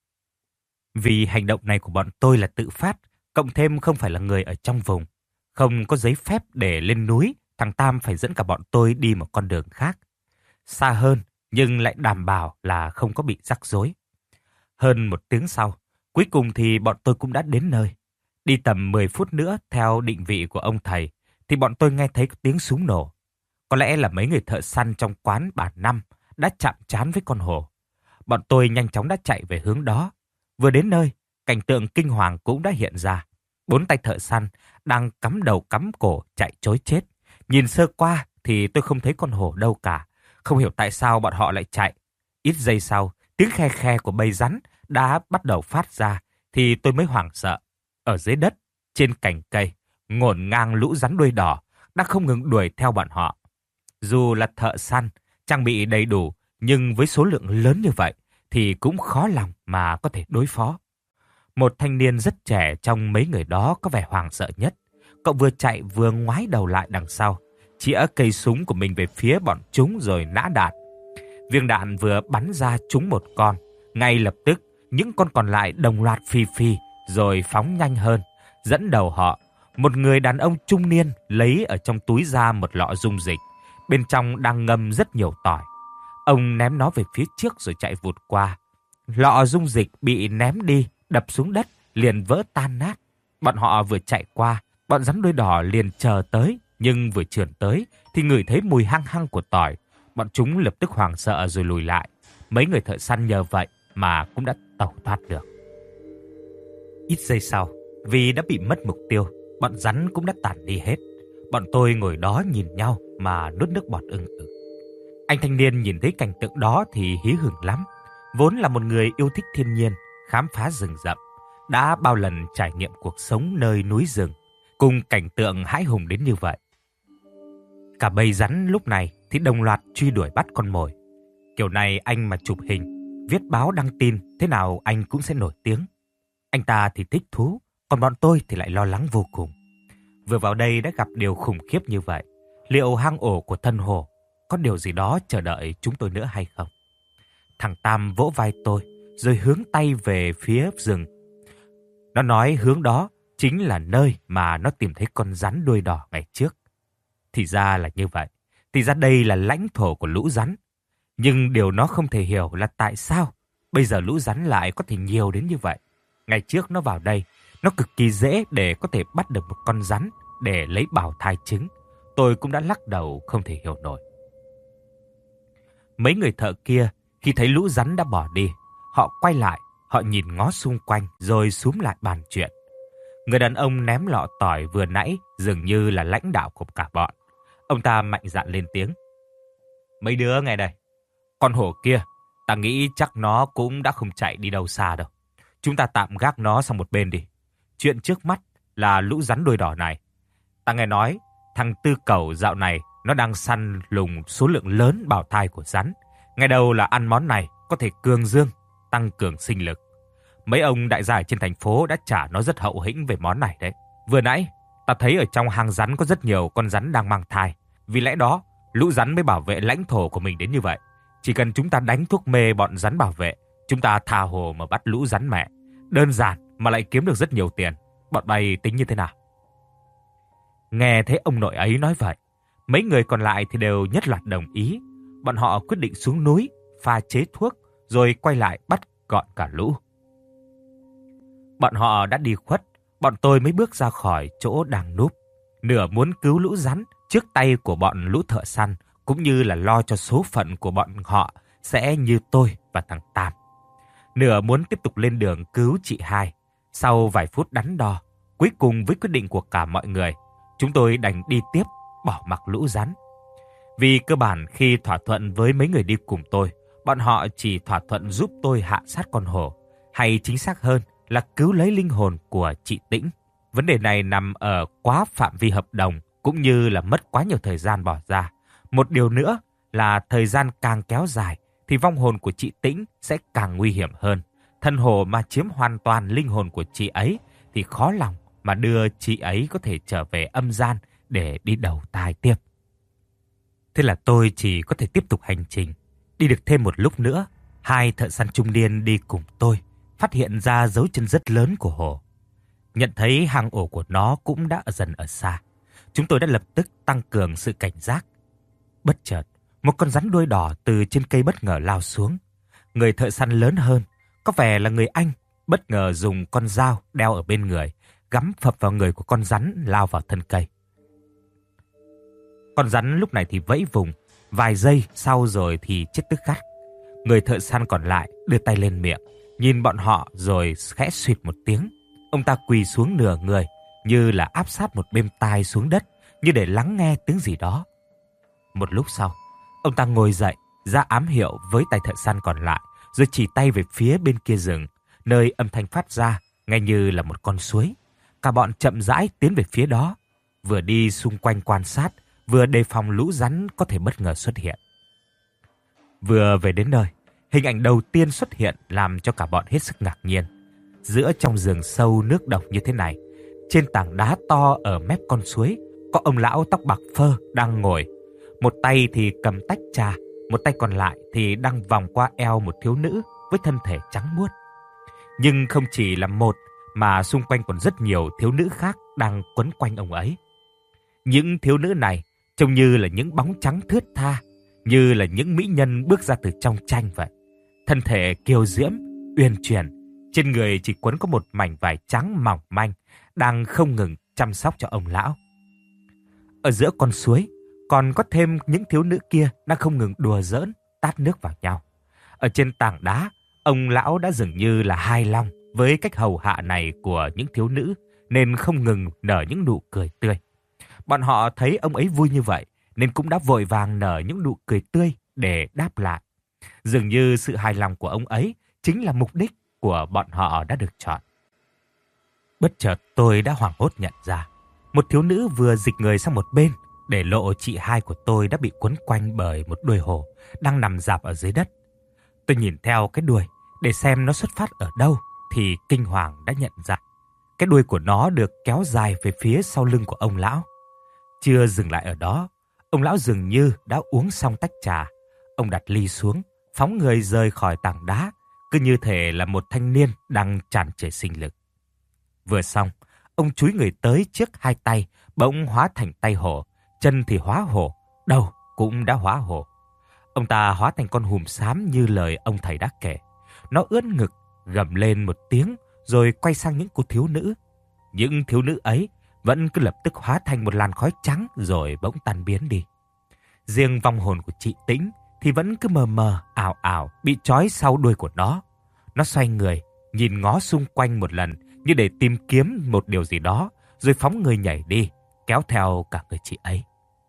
Vì hành động này của bọn tôi là tự phát, cộng thêm không phải là người ở trong vùng. Không có giấy phép để lên núi, thằng Tam phải dẫn cả bọn tôi đi một con đường khác. Xa hơn, nhưng lại đảm bảo là không có bị rắc rối. Hơn một tiếng sau, cuối cùng thì bọn tôi cũng đã đến nơi. Đi tầm 10 phút nữa theo định vị của ông thầy, thì bọn tôi nghe thấy tiếng súng nổ. Có lẽ là mấy người thợ săn trong quán bà Năm đã chạm trán với con hổ. Bọn tôi nhanh chóng đã chạy về hướng đó. Vừa đến nơi, cảnh tượng kinh hoàng cũng đã hiện ra. 4 tay thợ săn đang cắm đầu cắm cổ chạy trối chết. Nhìn sơ qua thì tôi không thấy con hổ đâu cả. Không hiểu tại sao bọn họ lại chạy. Ít giây sau, tiếng khe khe của bầy rắn đã bắt đầu phát ra, thì tôi mới hoảng sợ. Ở dưới đất, trên cành cây, ngổn ngang lũ rắn đuôi đỏ đã không ngừng đuổi theo bọn họ. Dù là thợ săn, trang bị đầy đủ, nhưng với số lượng lớn như vậy thì cũng khó lòng mà có thể đối phó. Một thanh niên rất trẻ trong mấy người đó có vẻ hoảng sợ nhất. Cậu vừa chạy vừa ngoái đầu lại đằng sau, chĩa cây súng của mình về phía bọn chúng rồi nã đạn. Viên đạn vừa bắn ra trúng một con, ngay lập tức những con còn lại đồng loạt phi phi rồi phóng nhanh hơn. Dẫn đầu họ, một người đàn ông trung niên lấy ở trong túi ra một lọ dung dịch. Bên trong đang ngâm rất nhiều tỏi. Ông ném nó về phía trước rồi chạy vụt qua. Lọ dung dịch bị ném đi, đập xuống đất, liền vỡ tan nát. Bọn họ vừa chạy qua, bọn rắn đuôi đỏ liền chờ tới. Nhưng vừa trườn tới thì ngửi thấy mùi hăng hăng của tỏi. Bọn chúng lập tức hoảng sợ rồi lùi lại. Mấy người thợ săn nhờ vậy mà cũng đã tẩu thoát được. Ít giây sau, vì đã bị mất mục tiêu, bọn rắn cũng đã tản đi hết. Bọn tôi ngồi đó nhìn nhau mà nuốt nước bọt ừng ực. Anh thanh niên nhìn thấy cảnh tượng đó thì hí hửng lắm. Vốn là một người yêu thích thiên nhiên, khám phá rừng rậm, đã bao lần trải nghiệm cuộc sống nơi núi rừng, cùng cảnh tượng hãi hùng đến như vậy. Cả bầy rắn lúc này thì đồng loạt truy đuổi bắt con mồi. Kiểu này anh mà chụp hình, viết báo đăng tin, thế nào anh cũng sẽ nổi tiếng. Anh ta thì thích thú, còn bọn tôi thì lại lo lắng vô cùng. Vừa vào đây đã gặp điều khủng khiếp như vậy. Liệu hang ổ của thân hổ có điều gì đó chờ đợi chúng tôi nữa hay không? Thằng Tam vỗ vai tôi, rồi hướng tay về phía rừng. Nó nói hướng đó chính là nơi mà nó tìm thấy con rắn đuôi đỏ ngày trước. Thì ra là như vậy. Thì ra đây là lãnh thổ của lũ rắn. Nhưng điều nó không thể hiểu là tại sao bây giờ lũ rắn lại có thể nhiều đến như vậy. Ngày trước nó vào đây, nó cực kỳ dễ để có thể bắt được một con rắn để lấy bào thai trứng. Tôi cũng đã lắc đầu không thể hiểu nổi. Mấy người thợ kia khi thấy lũ rắn đã bỏ đi, họ quay lại, họ nhìn ngó xung quanh rồi xúm lại bàn chuyện. Người đàn ông ném lọ tỏi vừa nãy dường như là lãnh đạo của cả bọn. Ông ta mạnh dạn lên tiếng. Mấy đứa nghe đây, con hổ kia, ta nghĩ chắc nó cũng đã không chạy đi đâu xa đâu. Chúng ta tạm gác nó sang một bên đi. Chuyện trước mắt là lũ rắn đuôi đỏ này. Ta nghe nói thằng Tư Cẩu dạo này nó đang săn lùng số lượng lớn bào thai của rắn. Ngày đầu là ăn món này có thể cường dương, tăng cường sinh lực. Mấy ông đại gia ở trên thành phố đã trả nó rất hậu hĩnh về món này đấy. Vừa nãy, ta thấy ở trong hang rắn có rất nhiều con rắn đang mang thai. Vì lẽ đó, lũ rắn mới bảo vệ lãnh thổ của mình đến như vậy. Chỉ cần chúng ta đánh thuốc mê bọn rắn bảo vệ, chúng ta tha hồ mà bắt lũ rắn mẹ. Đơn giản mà lại kiếm được rất nhiều tiền. Bọn bay tính như thế nào? Nghe thấy ông nội ấy nói vậy, mấy người còn lại thì đều nhất loạt đồng ý. Bọn họ quyết định xuống núi, pha chế thuốc, rồi quay lại bắt gọn cả lũ. Bọn họ đã đi khuất, bọn tôi mới bước ra khỏi chỗ đang núp. Nửa muốn cứu lũ rắn trước tay của bọn lũ thợ săn, cũng như là lo cho số phận của bọn họ sẽ như tôi và thằng Tam. Nửa muốn tiếp tục lên đường cứu chị hai. Sau vài phút đắn đo, cuối cùng với quyết định của cả mọi người, chúng tôi đành đi tiếp, bỏ mặc lũ rắn. Vì cơ bản khi thỏa thuận với mấy người đi cùng tôi, bọn họ chỉ thỏa thuận giúp tôi hạ sát con hổ, hay chính xác hơn là cứu lấy linh hồn của chị Tĩnh. Vấn đề này nằm ở quá phạm vi hợp đồng, cũng như là mất quá nhiều thời gian bỏ ra. Một điều nữa là thời gian càng kéo dài thì vong hồn của chị Tĩnh sẽ càng nguy hiểm hơn. Thân hổ mà chiếm hoàn toàn linh hồn của chị ấy thì khó lòng mà đưa chị ấy có thể trở về âm gian để đi đầu thai tiếp. Thế là tôi chỉ có thể tiếp tục hành trình. Đi được thêm một lúc nữa, hai thợ săn trung niên đi cùng tôi phát hiện ra dấu chân rất lớn của hổ. Nhận thấy hang ổ của nó cũng đã dần ở xa, chúng tôi đã lập tức tăng cường sự cảnh giác. Bất chợt, một con rắn đuôi đỏ từ trên cây bất ngờ lao xuống. Người thợ săn lớn hơn, có vẻ là người Anh, bất ngờ dùng con dao đeo ở bên người, gắm phập vào người của con rắn lao vào thân cây. Con rắn lúc này thì vẫy vùng, vài giây sau rồi thì chết tức khắc. Người thợ săn còn lại đưa tay lên miệng, nhìn bọn họ rồi khẽ suýt một tiếng. Ông ta quỳ xuống nửa người, như là áp sát một bên tai xuống đất, như để lắng nghe tiếng gì đó. Một lúc sau, ông ta ngồi dậy, ra ám hiệu với tay thợ săn còn lại, rồi chỉ tay về phía bên kia rừng, nơi âm thanh phát ra, nghe như là một con suối. Cả bọn chậm rãi tiến về phía đó, vừa đi xung quanh quan sát, vừa đề phòng lũ rắn có thể bất ngờ xuất hiện. Vừa về đến nơi, hình ảnh đầu tiên xuất hiện làm cho cả bọn hết sức ngạc nhiên. Giữa trong rừng sâu nước độc như thế này, trên tảng đá to ở mép con suối, có ông lão tóc bạc phơ đang ngồi. Một tay thì cầm tách trà, một tay còn lại thì đang vòng qua eo một thiếu nữ với thân thể trắng muốt. Nhưng không chỉ là một, mà xung quanh còn rất nhiều thiếu nữ khác đang quấn quanh ông ấy. Những thiếu nữ này trông như là những bóng trắng thướt tha, như là những mỹ nhân bước ra từ trong tranh vậy. Thân thể kiều diễm, uyển chuyển, trên người chỉ quấn có một mảnh vải trắng mỏng manh, đang không ngừng chăm sóc cho ông lão. Ở giữa con suối, còn có thêm những thiếu nữ kia đang không ngừng đùa giỡn, tát nước vào nhau. Ở trên tảng đá, ông lão đã dường như là hài lòng với cách hầu hạ này của những thiếu nữ, nên không ngừng nở những nụ cười tươi. Bọn họ thấy ông ấy vui như vậy, nên cũng đã vội vàng nở những nụ cười tươi để đáp lại. Dường như sự hài lòng của ông ấy chính là mục đích của bọn họ đã được chọn. Bất chợt tôi đã hoảng hốt nhận ra, một thiếu nữ vừa dịch người sang một bên, để lộ chị hai của tôi đã bị quấn quanh bởi một đuôi hổ đang nằm rạp ở dưới đất. Tôi nhìn theo cái đuôi để xem nó xuất phát ở đâu, thì kinh hoàng đã nhận ra cái đuôi của nó được kéo dài về phía sau lưng của ông lão. Chưa dừng lại ở đó, ông lão dường như đã uống xong tách trà. Ông đặt ly xuống, phóng người rời khỏi tảng đá, cứ như thể là một thanh niên đang tràn trề sinh lực. Vừa xong, ông chúi người tới trước hai tay, bỗng hóa thành tay hổ, chân thì hóa hổ, đầu cũng đã hóa hổ. Ông ta hóa thành con hùm xám như lời ông thầy đã kể. Nó ưỡn ngực, gầm lên một tiếng, rồi quay sang những cô thiếu nữ. Những thiếu nữ ấy vẫn cứ lập tức hóa thành một làn khói trắng rồi bỗng tan biến đi. Riêng vong hồn của chị Tĩnh thì vẫn cứ mờ mờ, ảo ảo, bị trói sau đuôi của nó. Nó xoay người, nhìn ngó xung quanh một lần như để tìm kiếm một điều gì đó, rồi phóng người nhảy đi, kéo theo cả người chị ấy.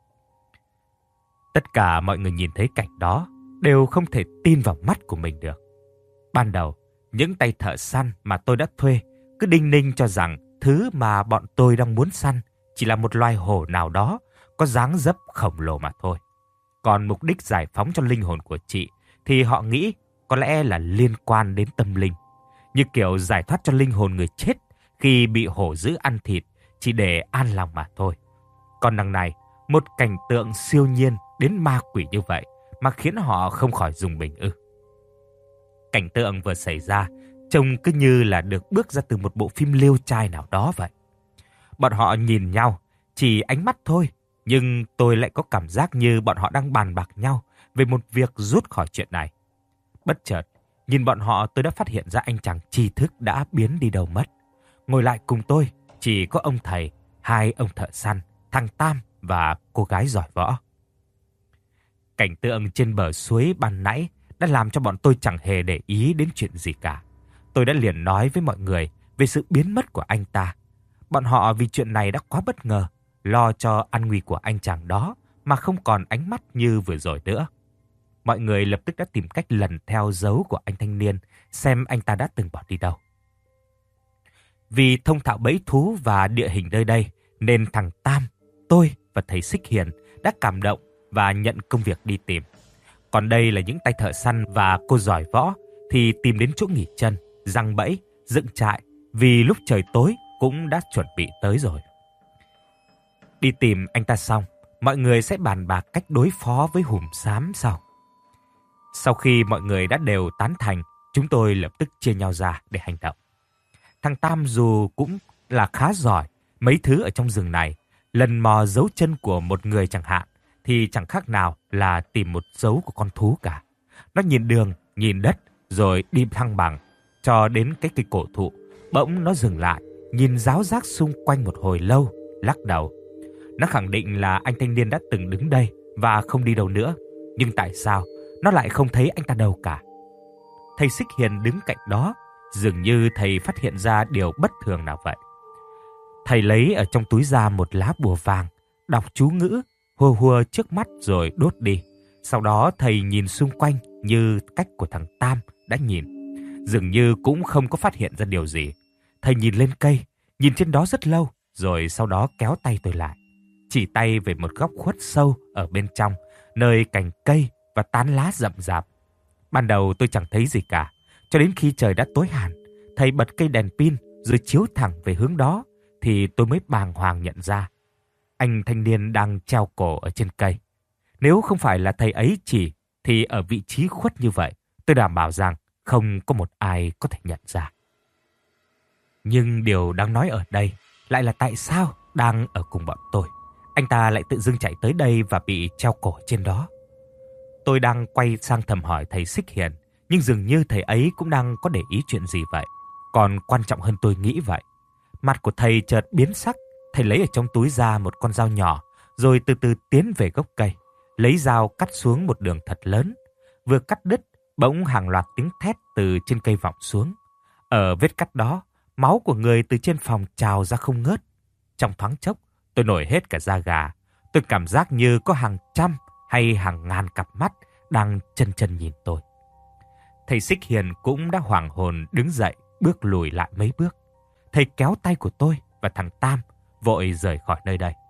Tất cả mọi người nhìn thấy cảnh đó đều không thể tin vào mắt của mình được. Ban đầu, những tay thợ săn mà tôi đã thuê cứ đinh ninh cho rằng thứ mà bọn tôi đang muốn săn chỉ là một loài hổ nào đó có dáng dấp khổng lồ mà thôi. Còn mục đích giải phóng cho linh hồn của chị thì họ nghĩ có lẽ là liên quan đến tâm linh, như kiểu giải thoát cho linh hồn người chết khi bị hổ dữ ăn thịt chỉ để an lòng mà thôi. Còn đằng này, một cảnh tượng siêu nhiên đến ma quỷ như vậy mà khiến họ không khỏi rùng mình ư? Cảnh tượng vừa xảy ra trông cứ như là được bước ra từ một bộ phim liêu trai nào đó vậy. Bọn họ nhìn nhau, chỉ ánh mắt thôi, nhưng tôi lại có cảm giác như bọn họ đang bàn bạc nhau về một việc rút khỏi chuyện này. Bất chợt, nhìn bọn họ tôi đã phát hiện ra anh chàng tri thức đã biến đi đâu mất. Ngồi lại cùng tôi chỉ có ông thầy, hai ông thợ săn, thằng Tam và cô gái giỏi võ. Cảnh tượng trên bờ suối ban nãy đã làm cho bọn tôi chẳng hề để ý đến chuyện gì cả. Tôi đã liền nói với mọi người về sự biến mất của anh ta. Bọn họ vì chuyện này đã quá bất ngờ, lo cho an nguy của anh chàng đó mà không còn ánh mắt như vừa rồi nữa. Mọi người lập tức đã tìm cách lần theo dấu của anh thanh niên, xem anh ta đã từng bỏ đi đâu. Vì thông thạo bẫy thú và địa hình nơi đây, nên thằng Tam, tôi và thầy Xích Hiền đã cảm động và nhận công việc đi tìm. Còn đây là những tay thợ săn và cô giỏi võ thì tìm đến chỗ nghỉ chân, giăng bẫy, dựng trại, vì lúc trời tối cũng đã chuẩn bị tới rồi. Đi tìm anh ta xong, mọi người sẽ bàn bạc cách đối phó với Hùm Xám sau. Sau khi mọi người đã đều tán thành, chúng tôi lập tức chia nhau ra để hành động. Thằng Tam dù cũng là khá giỏi mấy thứ ở trong rừng này, lần mò dấu chân của một người chẳng hạn, thì chẳng khác nào là tìm một dấu của con thú cả. Nó nhìn đường, nhìn đất, rồi đi thăng bằng, cho đến cái cây cổ thụ. Bỗng nó dừng lại, nhìn ráo rác xung quanh một hồi lâu, lắc đầu. Nó khẳng định là anh thanh niên đã từng đứng đây và không đi đâu nữa. Nhưng tại sao nó lại không thấy anh ta đâu cả? Thầy Xích Hiền đứng cạnh đó, dường như thầy phát hiện ra điều bất thường nào vậy. Thầy lấy ở trong túi ra một lá bùa vàng, đọc chú ngữ, hùa hùa trước mắt rồi đốt đi. Sau đó thầy nhìn xung quanh như cách của thằng Tam đã nhìn. Dường như cũng không có phát hiện ra điều gì. Thầy nhìn lên cây, nhìn trên đó rất lâu, rồi sau đó kéo tay tôi lại. Chỉ tay về một góc khuất sâu ở bên trong, nơi cành cây và tán lá rậm rạp. Ban đầu tôi chẳng thấy gì cả, cho đến khi trời đã tối hẳn, thầy bật cây đèn pin rồi chiếu thẳng về hướng đó, thì tôi mới bàng hoàng nhận ra anh thanh niên đang treo cổ ở trên cây. Nếu không phải là thầy ấy chỉ, thì ở vị trí khuất như vậy, tôi đảm bảo rằng không có một ai có thể nhận ra. Nhưng điều đáng nói ở đây lại là tại sao đang ở cùng bọn tôi, anh ta lại tự dưng chạy tới đây và bị treo cổ trên đó. Tôi đang quay sang thầm hỏi thầy Xích Hiền, nhưng dường như thầy ấy cũng đang có để ý chuyện gì vậy. Còn quan trọng hơn tôi nghĩ vậy. Mặt của thầy chợt biến sắc, thầy lấy ở trong túi ra một con dao nhỏ, rồi từ từ tiến về gốc cây, lấy dao cắt xuống một đường thật lớn. Vừa cắt đứt, bỗng hàng loạt tiếng thét từ trên cây vọng xuống. Ở vết cắt đó, máu của người từ trên phòng trào ra không ngớt. Trong thoáng chốc, tôi nổi hết cả da gà. Tôi cảm giác như có hàng trăm hay hàng ngàn cặp mắt đang chân chân nhìn tôi. Thầy Xích Hiền cũng đã hoảng hồn đứng dậy, bước lùi lại mấy bước. Thầy kéo tay của tôi và thằng Tam vội rời khỏi nơi đây.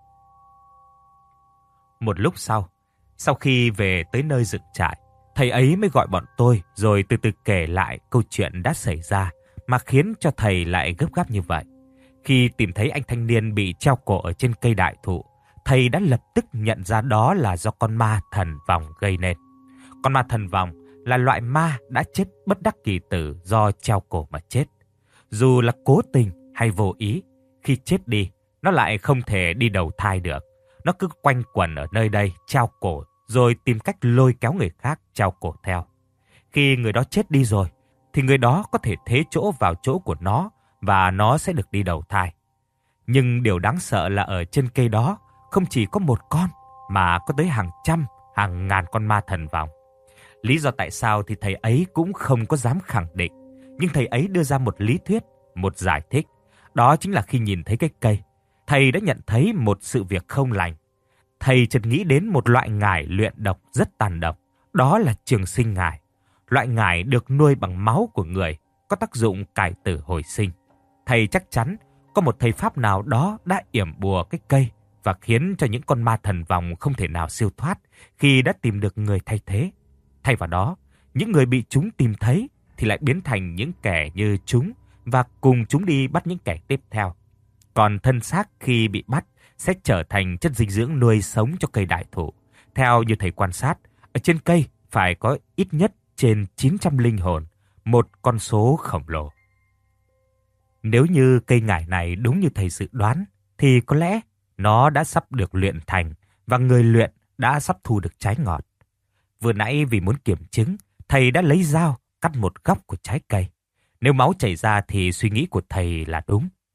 Một lúc sau khi về tới nơi dựng trại, thầy ấy mới gọi bọn tôi rồi từ từ kể lại câu chuyện đã xảy ra mà khiến cho thầy lại gấp gáp như vậy. Khi tìm thấy anh thanh niên bị treo cổ ở trên cây đại thụ, thầy đã lập tức nhận ra đó là do con ma thần vòng gây nên. Con ma thần vòng là loại ma đã chết bất đắc kỳ tử do treo cổ mà chết. Dù là cố tình hay vô ý, khi chết đi, nó lại không thể đi đầu thai được. Nó cứ quanh quẩn ở nơi đây treo cổ, rồi tìm cách lôi kéo người khác treo cổ theo. Khi người đó chết đi rồi, thì người đó có thể thế chỗ vào chỗ của nó và nó sẽ được đi đầu thai. Nhưng điều đáng sợ là ở trên cây đó không chỉ có một con, mà có tới hàng trăm, hàng ngàn con ma thần vòng. Lý do tại sao thì thầy ấy cũng không có dám khẳng định. Nhưng thầy ấy đưa ra một lý thuyết, một giải thích. Đó chính là khi nhìn thấy cái cây, thầy đã nhận thấy một sự việc không lành. Thầy chợt nghĩ đến một loại ngải luyện độc rất tàn độc. Đó là trường sinh ngải. Loại ngải được nuôi bằng máu của người, có tác dụng cải tử hồi sinh. Thầy chắc chắn có một thầy pháp nào đó đã yểm bùa cái cây và khiến cho những con ma thần vòng không thể nào siêu thoát khi đã tìm được người thay thế. Thay vào đó, những người bị chúng tìm thấy thì lại biến thành những kẻ như chúng và cùng chúng đi bắt những kẻ tiếp theo. Còn thân xác khi bị bắt sẽ trở thành chất dinh dưỡng nuôi sống cho cây đại thụ. Theo như thầy quan sát, ở trên cây phải có ít nhất trên 900 linh hồn, một con số khổng lồ. Nếu như cây ngải này đúng như thầy dự đoán, thì có lẽ nó đã sắp được luyện thành và người luyện đã sắp thu được trái ngọt. Vừa nãy vì muốn kiểm chứng, thầy đã lấy dao cắt một góc của trái cây. Nếu máu chảy ra thì suy nghĩ của thầy là đúng.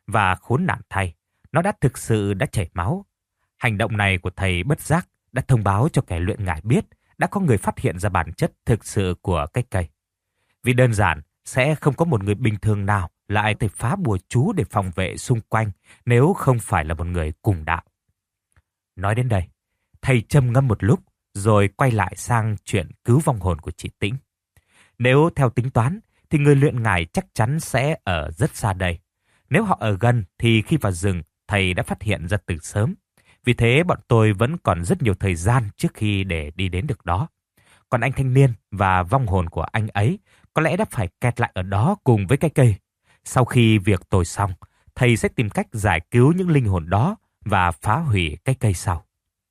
và khốn nạn thay, nó đã thực sự đã chảy máu. Hành động này của thầy bất giác đã thông báo cho kẻ luyện ngải biết đã có người phát hiện ra bản chất thực sự của cái cây. Vì đơn giản, sẽ không có một người bình thường nào lại thể phá bùa chú để phòng vệ xung quanh nếu không phải là một người cùng đạo. Nói đến đây, thầy trầm ngâm một lúc rồi quay lại sang chuyện cứu vong hồn của chị Tĩnh. Nếu theo tính toán thì người luyện ngải chắc chắn sẽ ở rất xa đây. Nếu họ ở gần thì khi vào rừng, thầy đã phát hiện ra từ sớm. Vì thế bọn tôi vẫn còn rất nhiều thời gian trước khi để đi đến được đó. Còn anh thanh niên và vong hồn của anh ấy có lẽ đã phải kẹt lại ở đó cùng với cái cây. Sau khi việc tôi xong, thầy sẽ tìm cách giải cứu những linh hồn đó và phá hủy cái cây sau.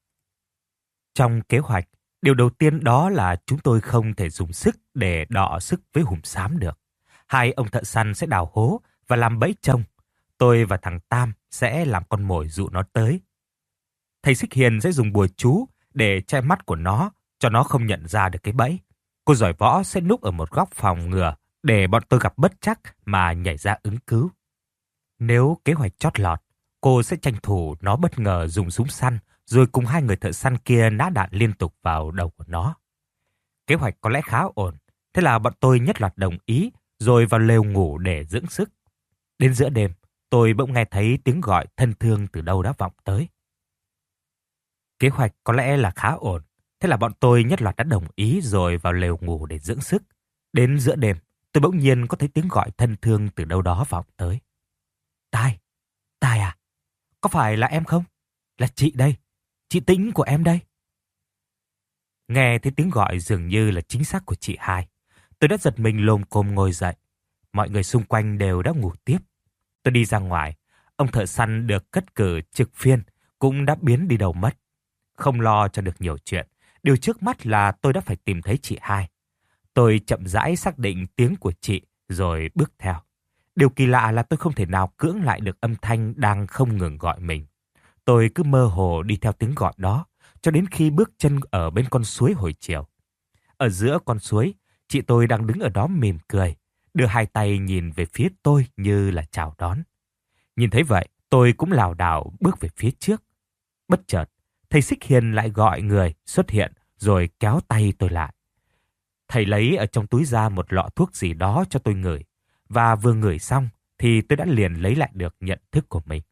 Trong kế hoạch, điều đầu tiên đó là chúng tôi không thể dùng sức để đọ sức với hùm xám được. Hai ông thợ săn sẽ đào hố và làm bẫy trông. Tôi và thằng Tam sẽ làm con mồi dụ nó tới. Thầy Xích Hiền sẽ dùng bùa chú để che mắt của nó, cho nó không nhận ra được cái bẫy. Cô giỏi võ sẽ núp ở một góc phòng ngừa để bọn tôi gặp bất trắc mà nhảy ra ứng cứu. Nếu kế hoạch chót lọt, cô sẽ tranh thủ nó bất ngờ dùng súng săn rồi cùng hai người thợ săn kia nã đạn liên tục vào đầu của nó. Kế hoạch có lẽ khá ổn, thế là bọn tôi nhất loạt đồng ý rồi vào lều ngủ để dưỡng sức. Đến giữa đêm, tôi bỗng nghe thấy tiếng gọi thân thương từ đâu đó vọng tới. Kế hoạch có lẽ là khá ổn, thế là bọn tôi nhất loạt đã đồng ý rồi vào lều ngủ để dưỡng sức. Đến giữa đêm, tôi bỗng nhiên có thấy tiếng gọi thân thương từ đâu đó vọng tới. Tai, Tai à? Có phải là em không? Là chị đây, chị Tĩnh của em đây. Nghe thấy tiếng gọi dường như là chính xác của chị hai. Tôi đã giật mình lồm cồm ngồi dậy. Mọi người xung quanh đều đã ngủ tiếp. Tôi đi ra ngoài, ông thợ săn được cất cử trực phiên cũng đã biến đi đâu mất. Không lo cho được nhiều chuyện, điều trước mắt là tôi đã phải tìm thấy chị hai. Tôi chậm rãi xác định tiếng của chị rồi bước theo. Điều kỳ lạ là tôi không thể nào cưỡng lại được âm thanh đang không ngừng gọi mình. Tôi cứ mơ hồ đi theo tiếng gọi đó, cho đến khi bước chân ở bên con suối hồi chiều. Ở giữa con suối, chị tôi đang đứng ở đó mỉm cười, đưa hai tay nhìn về phía tôi như là chào đón. Nhìn thấy vậy, tôi cũng lảo đảo bước về phía trước. Bất chợt, thầy Xích Hiền lại gọi người xuất hiện rồi kéo tay tôi lại. Thầy lấy ở trong túi ra một lọ thuốc gì đó cho tôi ngửi, và vừa ngửi xong thì tôi đã liền lấy lại được nhận thức của mình.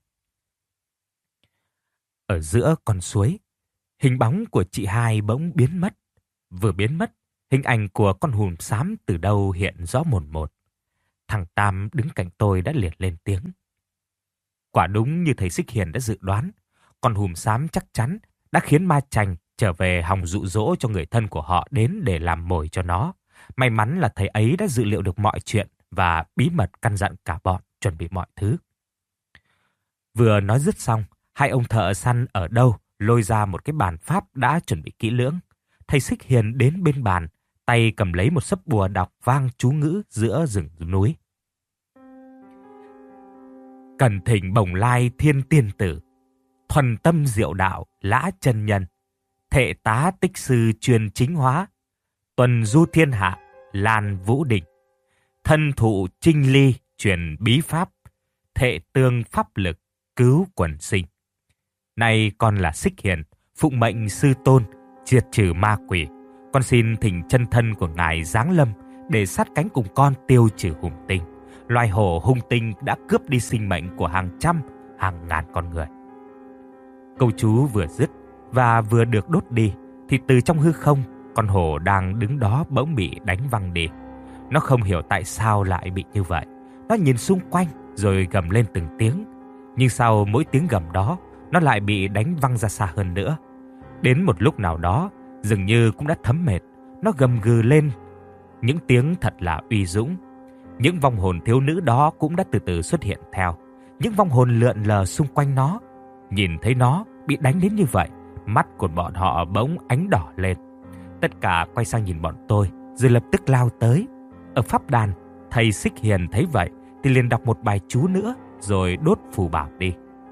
Ở giữa con suối, hình bóng của chị hai bỗng biến mất. Vừa biến mất, hình ảnh của con hùm xám từ đâu hiện rõ mồn một. Thằng Tam đứng cạnh tôi đã liền lên tiếng. Quả đúng như thầy Xích Hiền đã dự đoán, con hùm xám chắc chắn đã khiến ma chành trở về hòng dụ dỗ cho người thân của họ đến để làm mồi cho nó. May mắn là thầy ấy đã dự liệu được mọi chuyện và bí mật căn dặn cả bọn chuẩn bị mọi thứ. Vừa nói dứt xong, hai ông thợ săn ở đâu lôi ra một cái bàn pháp đã chuẩn bị kỹ lưỡng. Thầy Xích Hiền đến bên bàn, tay cầm lấy một sấp bùa đọc vang chú ngữ giữa rừng núi. Cần thỉnh bồng lai thiên tiên tử, thuần tâm diệu đạo lã chân nhân, thệ tá tích sư truyền chính hóa, tuần du thiên hạ lan vũ đỉnh, thân thụ trinh ly truyền bí pháp, thệ tương pháp lực cứu quần sinh. Nay con là Xích Hiền, phụng mệnh sư tôn triệt trừ ma quỷ, con xin thỉnh chân thân của ngài giáng lâm để sát cánh cùng con tiêu trừ hùng tinh, loài hổ hung tinh đã cướp đi sinh mệnh của hàng trăm, hàng ngàn con người. Câu chú vừa dứt và vừa được đốt đi thì từ trong hư không, con hổ đang đứng đó bỗng bị đánh văng đi. Nó không hiểu tại sao lại bị như vậy. Nó nhìn xung quanh rồi gầm lên từng tiếng. Nhưng sau mỗi tiếng gầm đó, nó lại bị đánh văng ra xa hơn nữa. Đến một lúc nào đó, dường như cũng đã thấm mệt, nó gầm gừ lên những tiếng thật là uy dũng. Những vong hồn thiếu nữ đó cũng đã từ từ xuất hiện theo. Những vong hồn lượn lờ xung quanh nó. Nhìn thấy nó bị đánh đến như vậy, mắt của bọn họ bỗng ánh đỏ lên. Tất cả quay sang nhìn bọn tôi, rồi lập tức lao tới. Ở pháp đàn, thầy Xích Hiền thấy vậy thì liền đọc một bài chú nữa, rồi đốt phù bảo đi.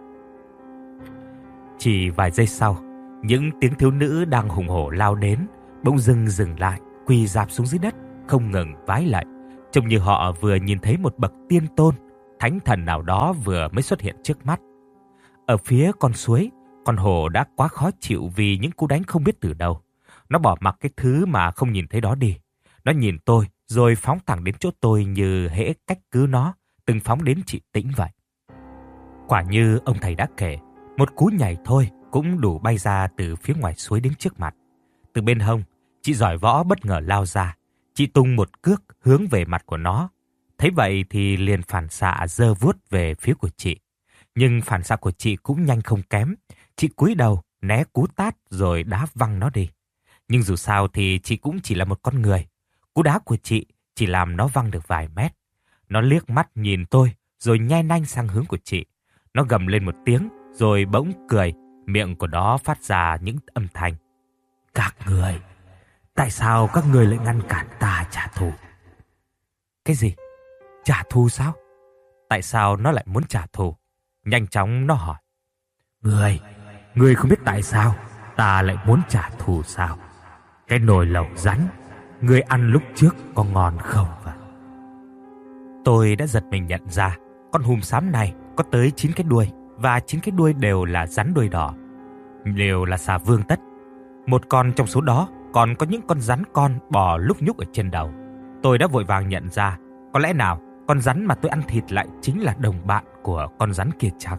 Chỉ vài giây sau, những tiếng thiếu nữ đang hùng hổ lao đến, bỗng dừng lại, quỳ rạp xuống dưới đất, không ngừng vái lạy, trông như họ vừa nhìn thấy một bậc tiên tôn, thánh thần nào đó vừa mới xuất hiện trước mắt. Ở phía con suối, con hổ đã quá khó chịu vì những cú đánh không biết từ đâu. Nó bỏ mặc cái thứ mà không nhìn thấy đó đi. Nó nhìn tôi rồi phóng thẳng đến chỗ tôi như hễ cách cứ nó từng phóng đến chị Tĩnh vậy. Quả như ông thầy đã kể, một cú nhảy thôi cũng đủ bay ra từ phía ngoài suối đến trước mặt. Từ bên hông, chị giỏi võ bất ngờ lao ra. Chị tung một cước hướng về mặt của nó. Thấy vậy thì liền phản xạ giơ vuốt về phía của chị. Nhưng phản xạ của chị cũng nhanh không kém. Chị cúi đầu, né cú tát rồi đá văng nó đi. Nhưng dù sao thì chị cũng chỉ là một con người. Cú đá của chị chỉ làm nó văng được vài mét. Nó liếc mắt nhìn tôi rồi nhe nanh sang hướng của chị. Nó gầm lên một tiếng rồi bỗng cười. Miệng của nó phát ra những âm thanh. Các người, tại sao các người lại ngăn cản ta trả thù? Cái gì? Trả thù sao? Tại sao nó lại muốn trả thù? Nhanh chóng nó hỏi. Người không biết tại sao ta lại muốn trả thù sao? Cái nồi lẩu rắn người ăn lúc trước có ngon không vậy? Tôi đã giật mình nhận ra con hùm xám này có tới 9 cái đuôi, và 9 cái đuôi đều là rắn đuôi đỏ, đều là xà vương tất. Một con trong số đó còn có những con rắn con bò lúc nhúc ở trên đầu. Tôi đã vội vàng nhận ra, có lẽ nào con rắn mà tôi ăn thịt lại chính là đồng bạn của con rắn kia chăng?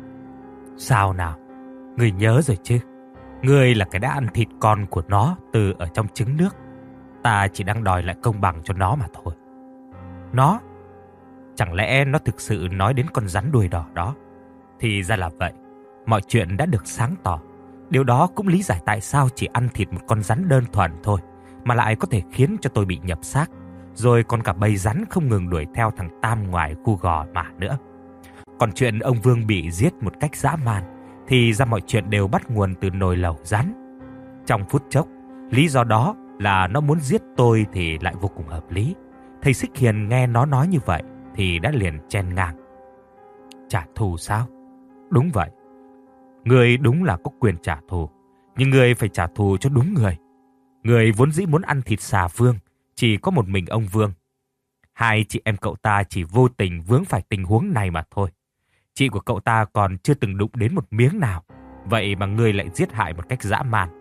Sao nào? Người nhớ rồi chứ? Người là cái đã ăn thịt con của nó từ ở trong trứng nước. Ta chỉ đang đòi lại công bằng cho nó mà thôi. Nó? Chẳng lẽ nó thực sự nói đến con rắn đuôi đỏ đó? Thì ra là vậy. Mọi chuyện đã được sáng tỏ. Điều đó cũng lý giải tại sao chỉ ăn thịt một con rắn đơn thuần thôi mà lại có thể khiến cho tôi bị nhập xác. Rồi còn cả bầy rắn không ngừng đuổi theo thằng Tam ngoài khu gò mà nữa. Còn chuyện ông Vương bị giết một cách dã man thì ra mọi chuyện đều bắt nguồn từ nồi lẩu rắn. Trong phút chốc, lý do đó là nó muốn giết tôi thì lại vô cùng hợp lý. Thầy Xích Hiền nghe nó nói như vậy thì đã liền chen ngang. Trả thù sao? Đúng vậy. Người đúng là có quyền trả thù, nhưng người phải trả thù cho đúng người. Người vốn dĩ muốn ăn thịt xà vương, chỉ có một mình ông Vương. Hai chị em cậu ta chỉ vô tình vướng phải tình huống này mà thôi. Chị của cậu ta còn chưa từng đụng đến một miếng nào, vậy mà ngươi lại giết hại một cách dã man.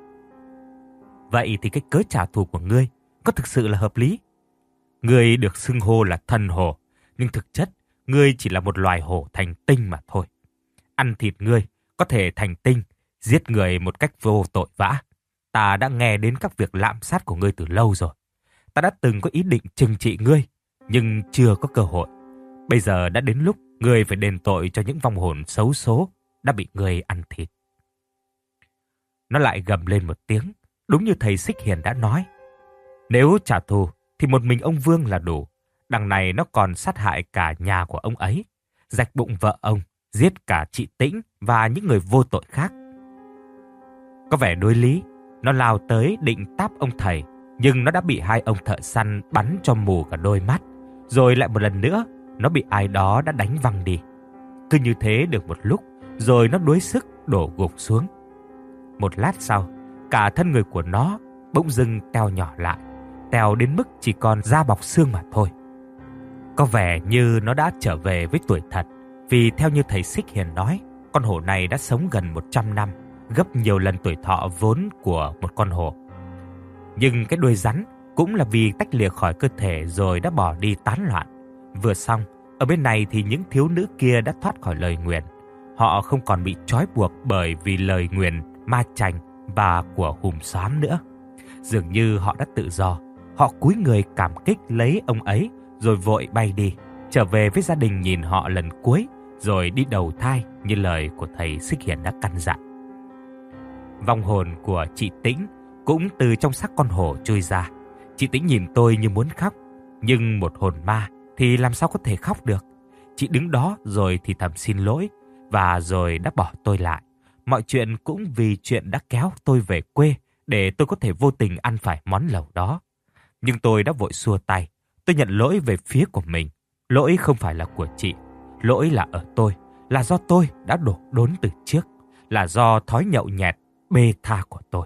Vậy thì cái cớ trả thù của ngươi có thực sự là hợp lý? Ngươi được xưng hô là thần hổ, nhưng thực chất ngươi chỉ là một loài hổ thành tinh mà thôi. Ăn thịt ngươi có thể thành tinh, giết người một cách vô tội vã. Ta đã nghe đến các việc lạm sát của ngươi từ lâu rồi. Ta đã từng có ý định trừng trị ngươi, nhưng chưa có cơ hội. Bây giờ đã đến lúc ngươi phải đền tội cho những vong hồn xấu số đã bị ngươi ăn thịt. Nó lại gầm lên một tiếng, đúng như thầy Xích Hiền đã nói. Nếu trả thù thì một mình ông Vương là đủ. Đằng này nó còn sát hại cả nhà của ông ấy, rạch bụng vợ ông, giết cả chị Tĩnh và những người vô tội khác. Có vẻ đối lý, nó lao tới định táp ông thầy, nhưng nó đã bị hai ông thợ săn bắn cho mù cả đôi mắt. Rồi lại một lần nữa, nó bị ai đó đã đánh văng đi. Cứ như thế được một lúc, rồi nó đuối sức đổ gục xuống. Một lát sau, cả thân người của nó bỗng dưng teo nhỏ lại, teo đến mức chỉ còn da bọc xương mà thôi. Có vẻ như nó đã trở về với tuổi thật, vì theo như thầy Xích Hiền nói, con hổ này đã sống gần 100 năm, gấp nhiều lần tuổi thọ vốn của một con hổ. Nhưng cái đuôi rắn cũng là vì tách lìa khỏi cơ thể rồi đã bỏ đi tán loạn. Vừa xong, ở bên này thì những thiếu nữ kia đã thoát khỏi lời nguyền. Họ không còn bị trói buộc bởi vì lời nguyền ma chành và của hùm xám nữa. Dường như họ đã tự do. Họ cúi người cảm kích lấy ông ấy rồi vội bay đi, trở về với gia đình nhìn họ lần cuối, rồi đi đầu thai như lời của thầy Xích Hiền đã căn dặn. Vong hồn của chị Tĩnh cũng từ trong xác con hổ chui ra. Chị Tĩnh nhìn tôi như muốn khóc, nhưng một hồn ma thì làm sao có thể khóc được. Chị đứng đó rồi thì thầm xin lỗi, và rồi đã bỏ tôi lại. Mọi chuyện cũng vì chuyện đã kéo tôi về quê để tôi có thể vô tình ăn phải món lẩu đó. Nhưng tôi đã vội xua tay. Tôi nhận lỗi về phía của mình. Lỗi không phải là của chị. Lỗi là ở tôi. Là do tôi đã đổ đốn từ trước. Là do thói nhậu nhẹt, bê tha của tôi.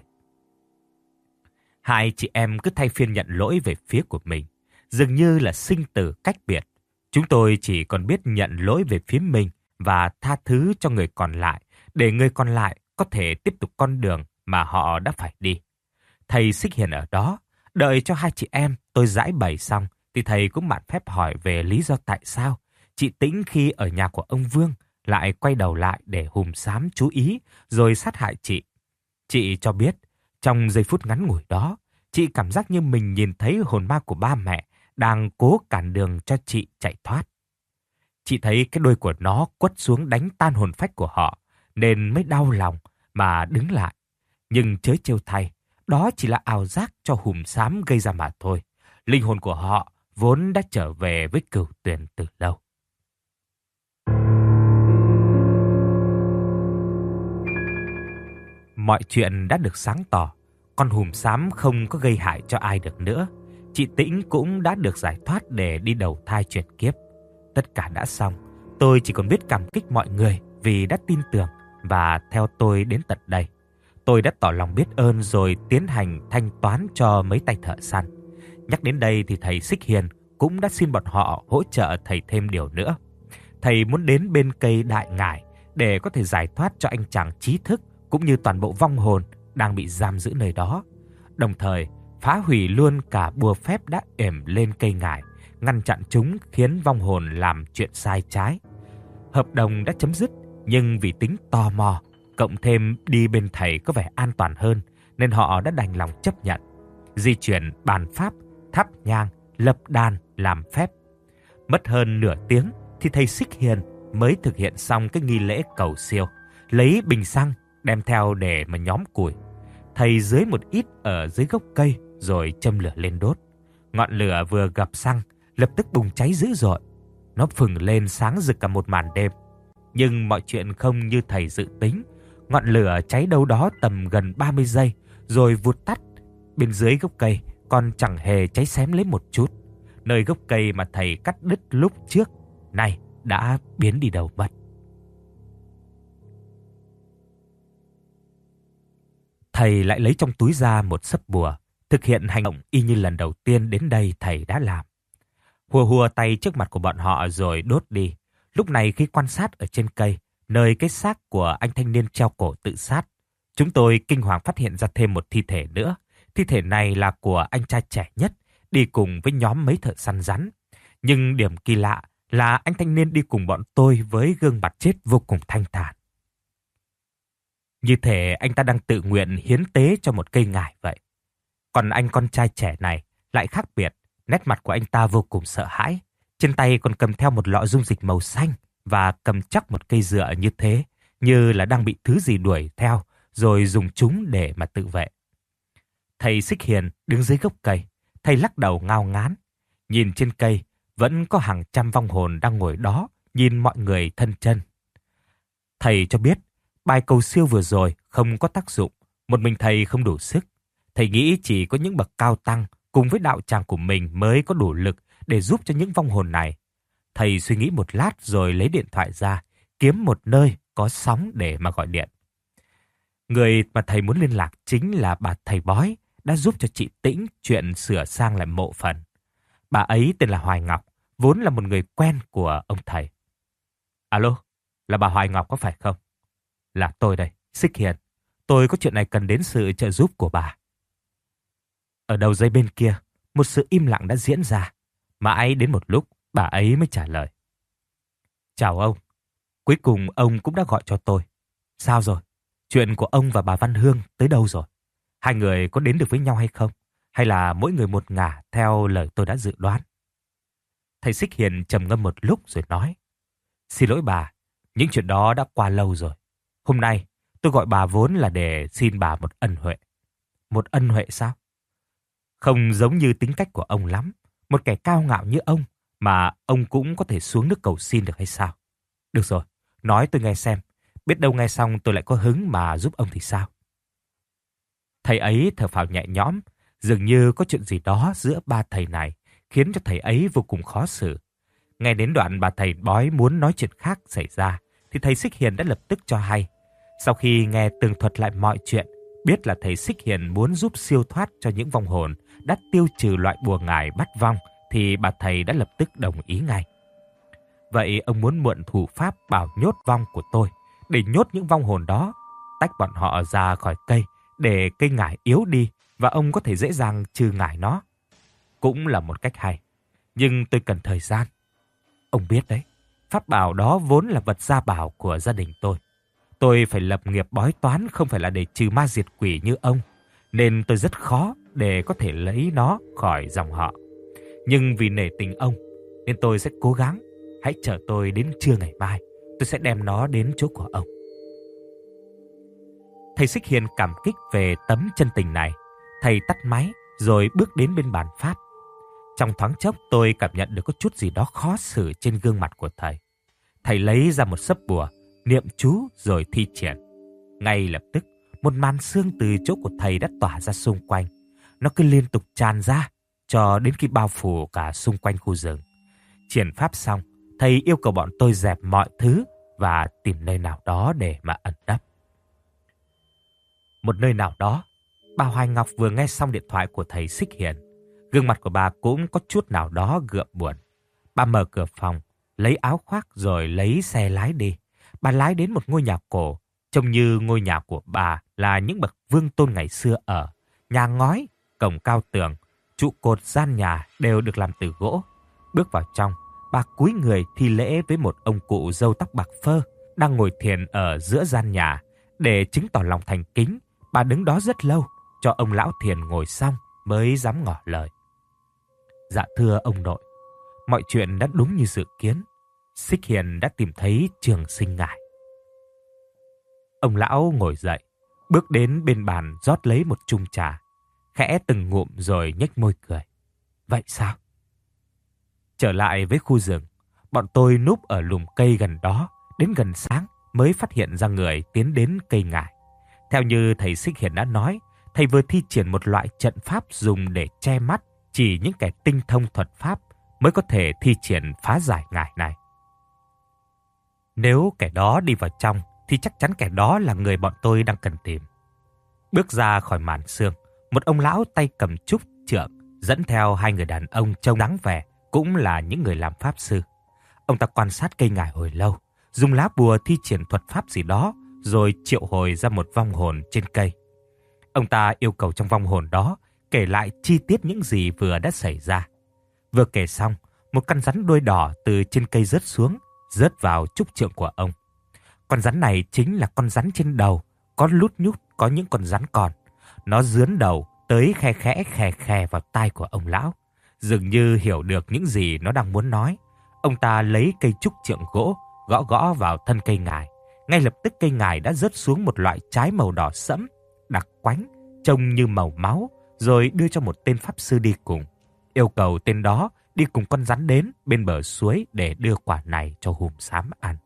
Hai chị em cứ thay phiên nhận lỗi về phía của mình. Dường như là sinh tử cách biệt. Chúng tôi chỉ còn biết nhận lỗi về phía mình và tha thứ cho người còn lại, để người còn lại có thể tiếp tục con đường mà họ đã phải đi. Thầy Xích Hiền ở đó, đợi cho hai chị em tôi giải bày xong, thì thầy cũng mạn phép hỏi về lý do tại sao chị Tĩnh khi ở nhà của ông Vương lại quay đầu lại để hùm xám chú ý rồi sát hại chị. Chị cho biết, trong giây phút ngắn ngủi đó, chị cảm giác như mình nhìn thấy hồn ma của ba mẹ đang cố cản đường cho chị chạy thoát. Chị thấy cái đuôi của nó quất xuống đánh tan hồn phách của họ, nên mới đau lòng mà đứng lại. Nhưng chớ trêu thay, đó chỉ là ảo giác cho hùm xám gây ra mà thôi. Linh hồn của họ vốn đã trở về với Cửu Tuyền từ lâu. Mọi chuyện đã được sáng tỏ, con hùm xám không có gây hại cho ai được nữa. Chị Tĩnh cũng đã được giải thoát để đi đầu thai chuyển kiếp. Tất cả đã xong, tôi chỉ còn biết cảm kích mọi người vì đã tin tưởng và theo tôi đến tận đây. Tôi đã tỏ lòng biết ơn rồi tiến hành thanh toán cho mấy tay thợ săn. Nhắc đến đây thì thầy Xích Hiền cũng đã xin bọn họ hỗ trợ thầy thêm điều nữa. Thầy muốn đến bên cây đại ngải để có thể giải thoát cho anh chàng trí thức cũng như toàn bộ vong hồn đang bị giam giữ nơi đó. Đồng thời, phá hủy luôn cả bùa phép đã ểm lên cây ngải, ngăn chặn chúng khiến vong hồn làm chuyện sai trái. Hợp đồng đã chấm dứt, nhưng vì tính tò mò, cộng thêm đi bên thầy có vẻ an toàn hơn, nên họ đã đành lòng chấp nhận. Di chuyển bàn pháp, thắp nhang, lập đàn, làm phép. Mất hơn nửa tiếng thì thầy Xích Hiền mới thực hiện xong cái nghi lễ cầu siêu, lấy bình xăng đem theo để mà nhóm củi. Thầy dưới một ít ở dưới gốc cây rồi châm lửa lên đốt. Ngọn lửa vừa gặp xăng lập tức bùng cháy dữ dội. Nó phừng lên sáng rực cả một màn đêm. Nhưng mọi chuyện không như thầy dự tính. Ngọn lửa cháy đâu đó tầm gần 30 giây rồi vụt tắt. Bên dưới gốc cây còn chẳng hề cháy xém lấy một chút. Nơi gốc cây mà thầy cắt đứt lúc trước nay đã biến đi đâu mất. Thầy lại lấy trong túi ra một sấp bùa, thực hiện hành động y như lần đầu tiên đến đây thầy đã làm. Hùa hùa tay trước mặt của bọn họ rồi đốt đi. Lúc này khi quan sát ở trên cây, nơi cái xác của anh thanh niên treo cổ tự sát, chúng tôi kinh hoàng phát hiện ra thêm một thi thể nữa. Thi thể này là của anh trai trẻ nhất, đi cùng với nhóm mấy thợ săn rắn. Nhưng điểm kỳ lạ là anh thanh niên đi cùng bọn tôi với gương mặt chết vô cùng thanh thản. Như thể anh ta đang tự nguyện hiến tế cho một cây ngải vậy. Còn anh con trai trẻ này lại khác biệt, nét mặt của anh ta vô cùng sợ hãi. Trên tay còn cầm theo một lọ dung dịch màu xanh và cầm chắc một cây dựa như thế, như là đang bị thứ gì đuổi theo rồi dùng chúng để mà tự vệ. Thầy Xích Hiền đứng dưới gốc cây, thầy lắc đầu ngao ngán. Nhìn trên cây, vẫn có hàng trăm vong hồn đang ngồi đó, nhìn mọi người thân chân. Thầy cho biết, bài cầu siêu vừa rồi không có tác dụng, một mình thầy không đủ sức. Thầy nghĩ chỉ có những bậc cao tăng cùng với đạo tràng của mình mới có đủ lực để giúp cho những vong hồn này. Thầy suy nghĩ một lát rồi lấy điện thoại ra, kiếm một nơi có sóng để mà gọi điện. Người mà thầy muốn liên lạc chính là bà thầy bói đã giúp cho chị Tĩnh chuyện sửa sang lại mộ phần. Bà ấy tên là Hoài Ngọc, vốn là một người quen của ông thầy. Alo, là bà Hoài Ngọc có phải không? Là tôi đây, Xích Hiền. Tôi có chuyện này cần đến sự trợ giúp của bà. Ở đầu dây bên kia, một sự im lặng đã diễn ra. Mãi đến một lúc, bà ấy mới trả lời. Chào ông. Cuối cùng ông cũng đã gọi cho tôi. Sao rồi? Chuyện của ông và bà Văn Hương tới đâu rồi? Hai người có đến được với nhau hay không? Hay là mỗi người một ngả theo lời tôi đã dự đoán? Thầy Xích Hiền trầm ngâm một lúc rồi nói. Xin lỗi bà, những chuyện đó đã qua lâu rồi. Hôm nay tôi gọi bà vốn là để xin bà một ân huệ. Một ân huệ sao? Không giống như tính cách của ông lắm. Một kẻ cao ngạo như ông mà ông cũng có thể xuống nước cầu xin được hay sao? Được rồi, nói tôi nghe xem. Biết đâu nghe xong tôi lại có hứng mà giúp ông thì sao? Thầy ấy thở phào nhẹ nhõm. Dường như có chuyện gì đó giữa ba thầy này khiến cho thầy ấy vô cùng khó xử. Nghe đến đoạn bà thầy bói muốn nói chuyện khác xảy ra thì thầy Xích Hiền đã lập tức cho hay. Sau khi nghe tường thuật lại mọi chuyện, biết là thầy Xích Hiền muốn giúp siêu thoát cho những vong hồn đã tiêu trừ loại bùa ngải bắt vong, thì bà thầy đã lập tức đồng ý ngay. Vậy ông muốn mượn thủ pháp bảo nhốt vong của tôi để nhốt những vong hồn đó, tách bọn họ ra khỏi cây để cây ngải yếu đi và ông có thể dễ dàng trừ ngải nó. Cũng là một cách hay, nhưng tôi cần thời gian. Ông biết đấy, pháp bảo đó vốn là vật gia bảo của gia đình tôi. Tôi phải lập nghiệp bói toán không phải là để trừ ma diệt quỷ như ông, nên tôi rất khó để có thể lấy nó khỏi dòng họ. Nhưng vì nể tình ông, nên tôi sẽ cố gắng. Hãy chờ tôi đến trưa ngày mai, tôi sẽ đem nó đến chỗ của ông. Thầy Xích Hiền cảm kích về tấm chân tình này. Thầy tắt máy rồi bước đến bên bàn pháp. Trong thoáng chốc tôi cảm nhận được có chút gì đó khó xử trên gương mặt của thầy. Thầy lấy ra một sấp bùa, niệm chú rồi thi triển. Ngay lập tức, một màn sương từ chỗ của thầy đã tỏa ra xung quanh. Nó cứ liên tục tràn ra cho đến khi bao phủ cả xung quanh khu rừng. Triển pháp xong, thầy yêu cầu bọn tôi dẹp mọi thứ và tìm nơi nào đó để mà ẩn nấp. Một nơi nào đó, bà Hoài Ngọc vừa nghe xong điện thoại của thầy Xích Hiền. Gương mặt của bà cũng có chút nào đó gượng buồn. Bà mở cửa phòng, lấy áo khoác rồi lấy xe lái đi. Bà lái đến một ngôi nhà cổ, trông như ngôi nhà của bà là những bậc vương tôn ngày xưa ở. Nhà ngói, cổng cao tường, trụ cột gian nhà đều được làm từ gỗ. Bước vào trong, bà cúi người thi lễ với một ông cụ râu tóc bạc phơ đang ngồi thiền ở giữa gian nhà. Để chứng tỏ lòng thành kính, bà đứng đó rất lâu, cho ông lão thiền ngồi xong mới dám ngỏ lời. Dạ thưa ông nội, mọi chuyện đã đúng như dự kiến. Xích Hiền đã tìm thấy trường sinh ngải. Ông lão ngồi dậy, bước đến bên bàn rót lấy một chung trà, khẽ từng ngụm rồi nhếch môi cười. Vậy sao? Trở lại với khu rừng, bọn tôi núp ở lùm cây gần đó, đến gần sáng mới phát hiện ra người tiến đến cây ngải. Theo như thầy Xích Hiền đã nói, thầy vừa thi triển một loại trận pháp dùng để che mắt, chỉ những kẻ tinh thông thuật pháp mới có thể thi triển phá giải ngải này. Nếu kẻ đó đi vào trong, thì chắc chắn kẻ đó là người bọn tôi đang cần tìm. Bước ra khỏi màn sương, một ông lão tay cầm trúc trượng dẫn theo hai người đàn ông trông đáng vẻ, cũng là những người làm pháp sư. Ông ta quan sát cây ngải hồi lâu, dùng lá bùa thi triển thuật pháp gì đó, rồi triệu hồi ra một vong hồn trên cây. Ông ta yêu cầu trong vong hồn đó kể lại chi tiết những gì vừa đã xảy ra. Vừa kể xong, một con rắn đuôi đỏ từ trên cây rớt xuống, rớt vào trúc trượng của ông. Con rắn này chính là con rắn trên đầu, có lút nhút có những con rắn còn. Nó dướn đầu tới khè khè vào tai của ông lão, dường như hiểu được những gì nó đang muốn nói. Ông ta lấy cây trúc trượng gỗ, gõ gõ vào thân cây ngải. Ngay lập tức cây ngải đã rớt xuống một loại trái màu đỏ sẫm, đặc quánh, trông như màu máu, rồi đưa cho một tên pháp sư đi cùng. Yêu cầu tên đó đi cùng con rắn đến bên bờ suối để đưa quả này cho Hùm Xám ăn.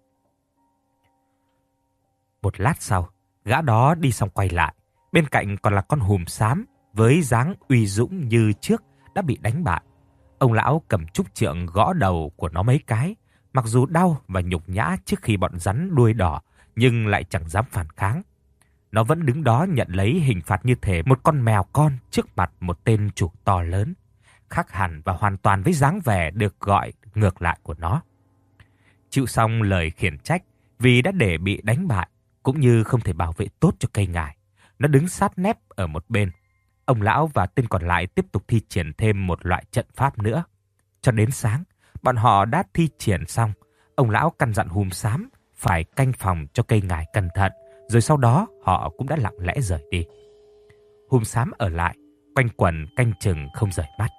Một lát sau, gã đó đi xong quay lại. Bên cạnh còn là con Hùm Xám với dáng uy dũng như trước đã bị đánh bại. Ông lão cầm trúc trượng gõ đầu của nó mấy cái. Mặc dù đau và nhục nhã trước khi bọn rắn đuôi đỏ, nhưng lại chẳng dám phản kháng. Nó vẫn đứng đó nhận lấy hình phạt như thể một con mèo con trước mặt một tên chủ to lớn, khác hẳn và hoàn toàn với dáng vẻ được gọi ngược lại của nó. Chịu xong lời khiển trách vì đã để bị đánh bại, cũng như không thể bảo vệ tốt cho cây ngải, nó đứng sát nép ở một bên. Ông lão và tên còn lại tiếp tục thi triển thêm một loại trận pháp nữa. Cho đến sáng, bọn họ đã thi triển xong. Ông lão căn dặn Hùm Xám phải canh phòng cho cây ngải cẩn thận, rồi sau đó họ cũng đã lặng lẽ rời đi. Hùm Xám ở lại, quanh quẩn canh chừng không rời mắt.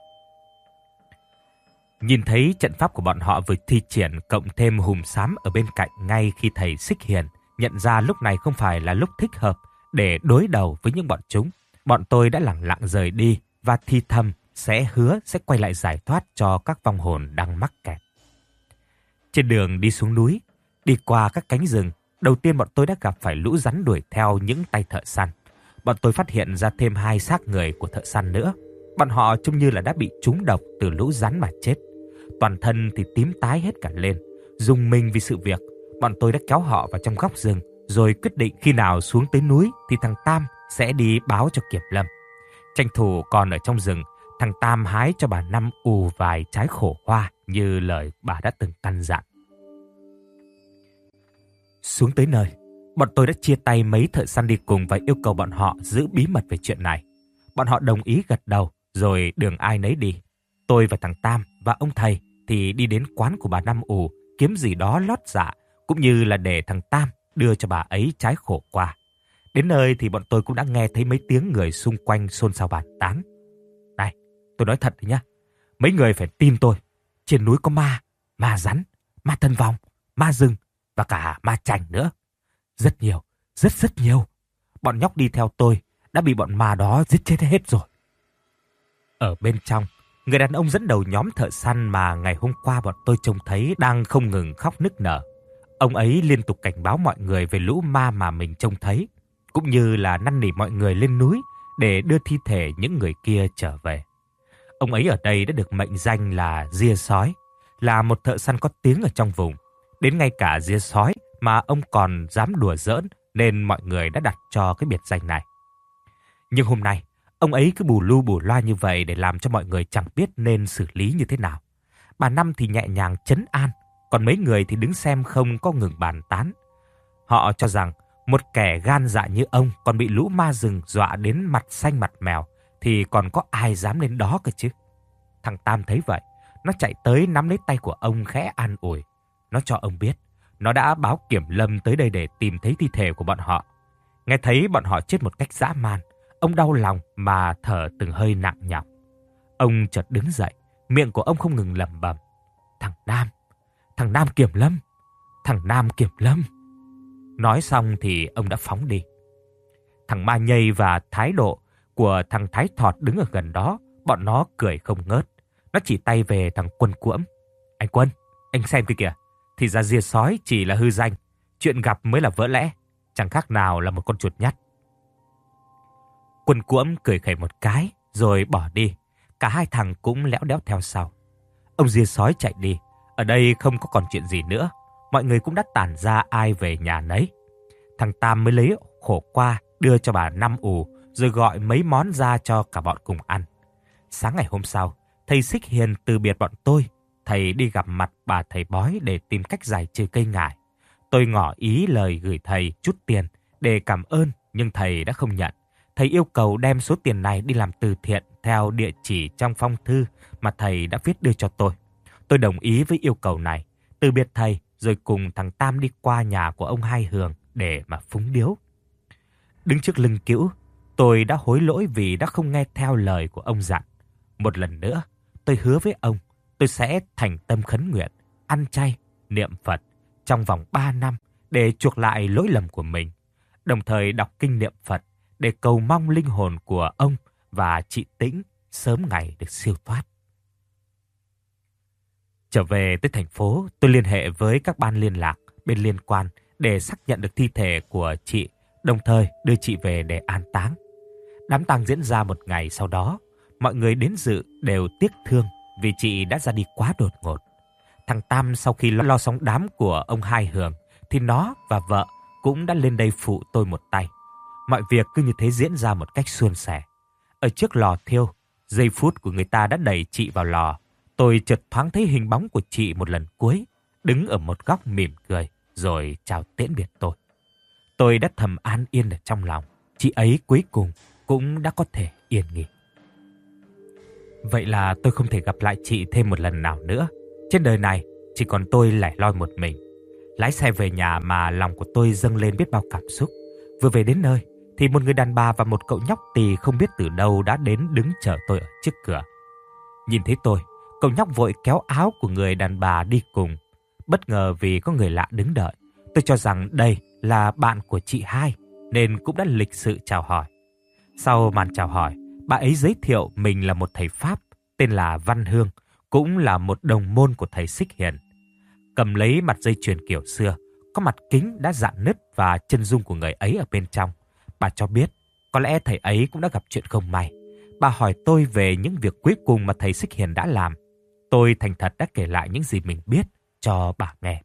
Nhìn thấy trận pháp của bọn họ vừa thi triển cộng thêm Hùm Xám ở bên cạnh ngay khi thầy Xích Hiền nhận ra lúc này không phải là lúc thích hợp để đối đầu với những bọn chúng. Bọn tôi đã lẳng lặng rời đi và thi thầm hứa sẽ quay lại giải thoát cho các vong hồn đang mắc kẹt. Trên đường đi xuống núi, đi qua các cánh rừng, đầu tiên bọn tôi đã gặp phải lũ rắn đuổi theo những tay thợ săn. Bọn tôi phát hiện ra thêm 2 xác người của thợ săn nữa. Bọn họ trông như là đã bị trúng độc từ lũ rắn mà chết. Toàn thân thì tím tái hết cả lên. Rùng mình vì sự việc, bọn tôi đã kéo họ vào trong góc rừng, rồi quyết định khi nào xuống tới núi thì thằng Tam sẽ đi báo cho Kiểm Lâm. Tranh thủ còn ở trong rừng Thằng Tam hái cho bà Năm ù vài trái khổ qua như lời bà đã từng căn dặn. Xuống tới nơi, bọn tôi đã chia tay mấy thợ săn đi cùng và yêu cầu bọn họ giữ bí mật về chuyện này. Bọn họ đồng ý gật đầu, rồi đường ai nấy đi. Tôi và thằng Tam và ông thầy thì đi đến quán của bà Năm ù kiếm gì đó lót dạ, cũng như là để thằng Tam đưa cho bà ấy trái khổ qua. Đến nơi thì bọn tôi cũng đã nghe thấy mấy tiếng người xung quanh xôn xao bàn tán. Này, tôi nói thật đấy nhá, mấy người phải tin tôi. Trên núi có ma, ma rắn, ma thân vong, ma rừng và cả ma chành nữa. Rất nhiều, rất nhiều. Bọn nhóc đi theo tôi đã bị bọn ma đó giết chết hết rồi. Ở bên trong, người đàn ông dẫn đầu nhóm thợ săn mà ngày hôm qua bọn tôi trông thấy đang không ngừng khóc nức nở. Ông ấy liên tục cảnh báo mọi người về lũ ma mà mình trông thấy, cũng như là năn nỉ mọi người lên núi để đưa thi thể những người kia trở về. Ông ấy ở đây đã được mệnh danh là Ria Sói, là một thợ săn có tiếng ở trong vùng. Đến ngay cả Ria Sói mà ông còn dám đùa giỡn nên mọi người đã đặt cho cái biệt danh này. Nhưng hôm nay, ông ấy cứ bù lu bù loa như vậy để làm cho mọi người chẳng biết nên xử lý như thế nào. Bà Năm thì nhẹ nhàng trấn an, còn mấy người thì đứng xem không có ngừng bàn tán. Họ cho rằng một kẻ gan dạ như ông còn bị lũ ma rừng dọa đến mặt xanh mặt mèo thì còn có ai dám lên đó cơ chứ. Thằng Tam thấy vậy, nó chạy tới nắm lấy tay của ông khẽ an ủi. Nó cho ông biết, nó đã báo kiểm lâm tới đây để tìm thấy thi thể của bọn họ. Nghe thấy bọn họ chết một cách dã man, ông đau lòng mà thở từng hơi nặng nhọc. Ông chợt đứng dậy, miệng của ông không ngừng lẩm bẩm. Thằng Nam kiểm lâm, thằng Nam kiểm lâm. Nói xong thì ông đã phóng đi. Thằng Ma Nhây và thái độ của thằng Thái Thọt đứng ở gần đó, bọn nó cười không ngớt. Nó chỉ tay về thằng Quân Cuỗm. Anh Quân, anh xem kia kìa. Thì ra Ria Sói chỉ là hư danh, chuyện gặp mới là vỡ lẽ, chẳng khác nào là một con chuột nhắt. Quân Cuỗm cười khẩy một cái rồi bỏ đi. Cả hai thằng cũng léo đéo theo sau. Ông Ria Sói chạy đi. Ở đây không có còn chuyện gì nữa. Mọi người cũng đã tản ra ai về nhà nấy. Thằng Tam mới lấy khổ qua đưa cho bà Năm ù, rồi gọi mấy món ra cho cả bọn cùng ăn. Sáng ngày hôm sau, thầy Xích Hiền từ biệt bọn tôi. Thầy đi gặp mặt bà thầy bói để tìm cách giải trừ cây ngải. Tôi ngỏ ý lời gửi thầy chút tiền để cảm ơn, nhưng thầy đã không nhận. Thầy yêu cầu đem số tiền này đi làm từ thiện theo địa chỉ trong phong thư mà thầy đã viết đưa cho tôi. Tôi đồng ý với yêu cầu này, từ biệt thầy rồi cùng thằng Tam đi qua nhà của ông Hai Hường để mà phúng điếu. Đứng trước lưng cữu, tôi đã hối lỗi vì đã không nghe theo lời của ông dặn. Một lần nữa, tôi hứa với ông, tôi sẽ thành tâm khấn nguyện, ăn chay, niệm Phật trong vòng 3 năm để chuộc lại lỗi lầm của mình. Đồng thời đọc kinh niệm Phật để cầu mong linh hồn của ông và chị Tĩnh sớm ngày được siêu thoát. Trở về tới thành phố, tôi liên hệ với các ban liên lạc bên liên quan để xác nhận được thi thể của chị, đồng thời đưa chị về để an táng. Đám tang diễn ra một ngày sau đó, mọi người đến dự đều tiếc thương vì chị đã ra đi quá đột ngột. Thằng Tam sau khi lo xong đám của ông Hai Hường thì nó và vợ cũng đã lên đây phụ tôi một tay. Mọi việc cứ như thế diễn ra một cách suôn sẻ. Ở trước lò thiêu, giây phút của người ta đã đẩy chị vào lò. Tôi chợt thoáng thấy hình bóng của chị một lần cuối, đứng ở một góc mỉm cười, rồi chào tiễn biệt tôi. Tôi đã thầm an yên ở trong lòng, chị ấy cuối cùng cũng đã có thể yên nghỉ. Vậy là tôi không thể gặp lại chị thêm một lần nào nữa. Trên đời này, chỉ còn tôi lẻ loi một mình. Lái xe về nhà mà lòng của tôi dâng lên biết bao cảm xúc. Vừa về đến nơi, thì một người đàn bà và một cậu nhóc tì không biết từ đâu đã đến đứng chờ tôi ở trước cửa. Nhìn thấy tôi, cậu nhóc vội kéo áo của người đàn bà đi cùng. Bất ngờ vì có người lạ đứng đợi, tôi cho rằng đây là bạn của chị Hai, nên cũng đã lịch sự chào hỏi. Sau màn chào hỏi, bà ấy giới thiệu mình là một thầy Pháp, tên là Văn Hương, cũng là một đồng môn của thầy Xích Hiền. Cầm lấy mặt dây chuyền kiểu xưa, có mặt kính đã rạn nứt và chân dung của người ấy ở bên trong. Bà cho biết, có lẽ thầy ấy cũng đã gặp chuyện không may. Bà hỏi tôi về những việc cuối cùng mà thầy Xích Hiền đã làm. Tôi thành thật đã kể lại những gì mình biết cho bà nghe.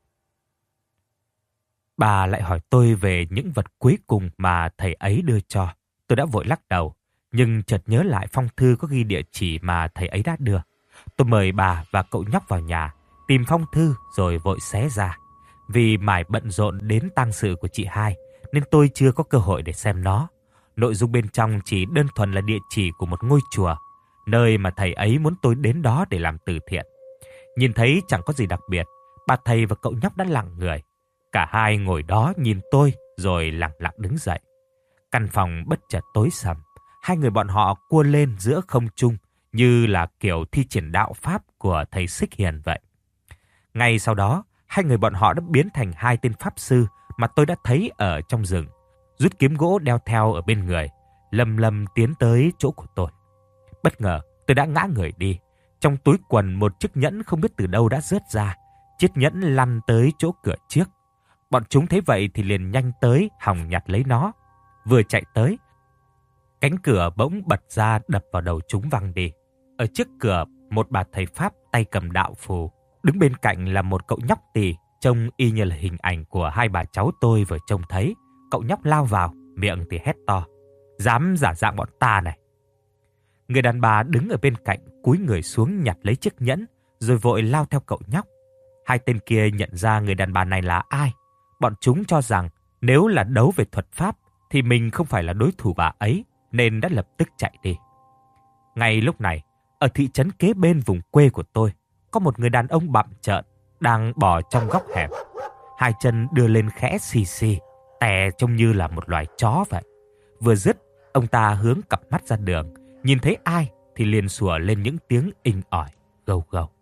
Bà lại hỏi tôi về những vật cuối cùng mà thầy ấy đưa cho. Tôi đã vội lắc đầu, Nhưng chợt nhớ lại phong thư có ghi địa chỉ mà thầy ấy đã đưa. Tôi mời bà và cậu nhóc vào nhà, tìm phong thư rồi vội xé ra. Vì mải bận rộn đến tang sự của chị hai, nên tôi chưa có cơ hội để xem nó. Nội dung bên trong chỉ đơn thuần là địa chỉ của một ngôi chùa, nơi mà thầy ấy muốn tôi đến đó để làm từ thiện. Nhìn thấy chẳng có gì đặc biệt, bà thầy và cậu nhóc đã lặng người. Cả hai ngồi đó nhìn tôi rồi lặng lặng đứng dậy. Căn phòng bất chợt tối sầm, hai người bọn họ cua lên giữa không trung như là kiểu thi triển đạo pháp của thầy Xích Hiền vậy. Ngay sau đó, hai người bọn họ đã biến thành hai tên pháp sư mà tôi đã thấy ở trong rừng, rút kiếm gỗ đeo theo ở bên người, lầm lầm tiến tới chỗ của tôi. Bất ngờ, tôi đã ngã người đi. Trong túi quần một chiếc nhẫn không biết từ đâu đã rớt ra. Chiếc nhẫn lăn tới chỗ cửa trước. Bọn chúng thấy vậy thì liền nhanh tới hòng nhặt lấy nó. Vừa chạy tới, cánh cửa bỗng bật ra đập vào đầu chúng văng đi. Ở trước cửa, một bà thầy Pháp tay cầm đạo phù. Đứng bên cạnh là một cậu nhóc tỳ, trông y như là hình ảnh của hai bà cháu tôi vừa trông thấy. Cậu nhóc lao vào, miệng thì hét to: "Dám giả dạng bọn ta này!" Người đàn bà đứng ở bên cạnh cúi người xuống nhặt lấy chiếc nhẫn, rồi vội lao theo cậu nhóc. Hai tên kia nhận ra người đàn bà này là ai. Bọn chúng cho rằng nếu là đấu về thuật pháp thì mình không phải là đối thủ bà ấy, nên đã lập tức chạy đi. Ngay lúc này, ở thị trấn kế bên vùng quê của tôi, có một người đàn ông bặm trợn đang bò trong góc hẻm. Hai chân đưa lên khẽ xì xì, tè trông như là một loài chó vậy. Vừa dứt, ông ta hướng cặp mắt ra đường, nhìn thấy ai thì liền sủa lên những tiếng inh ỏi, gâu gâu.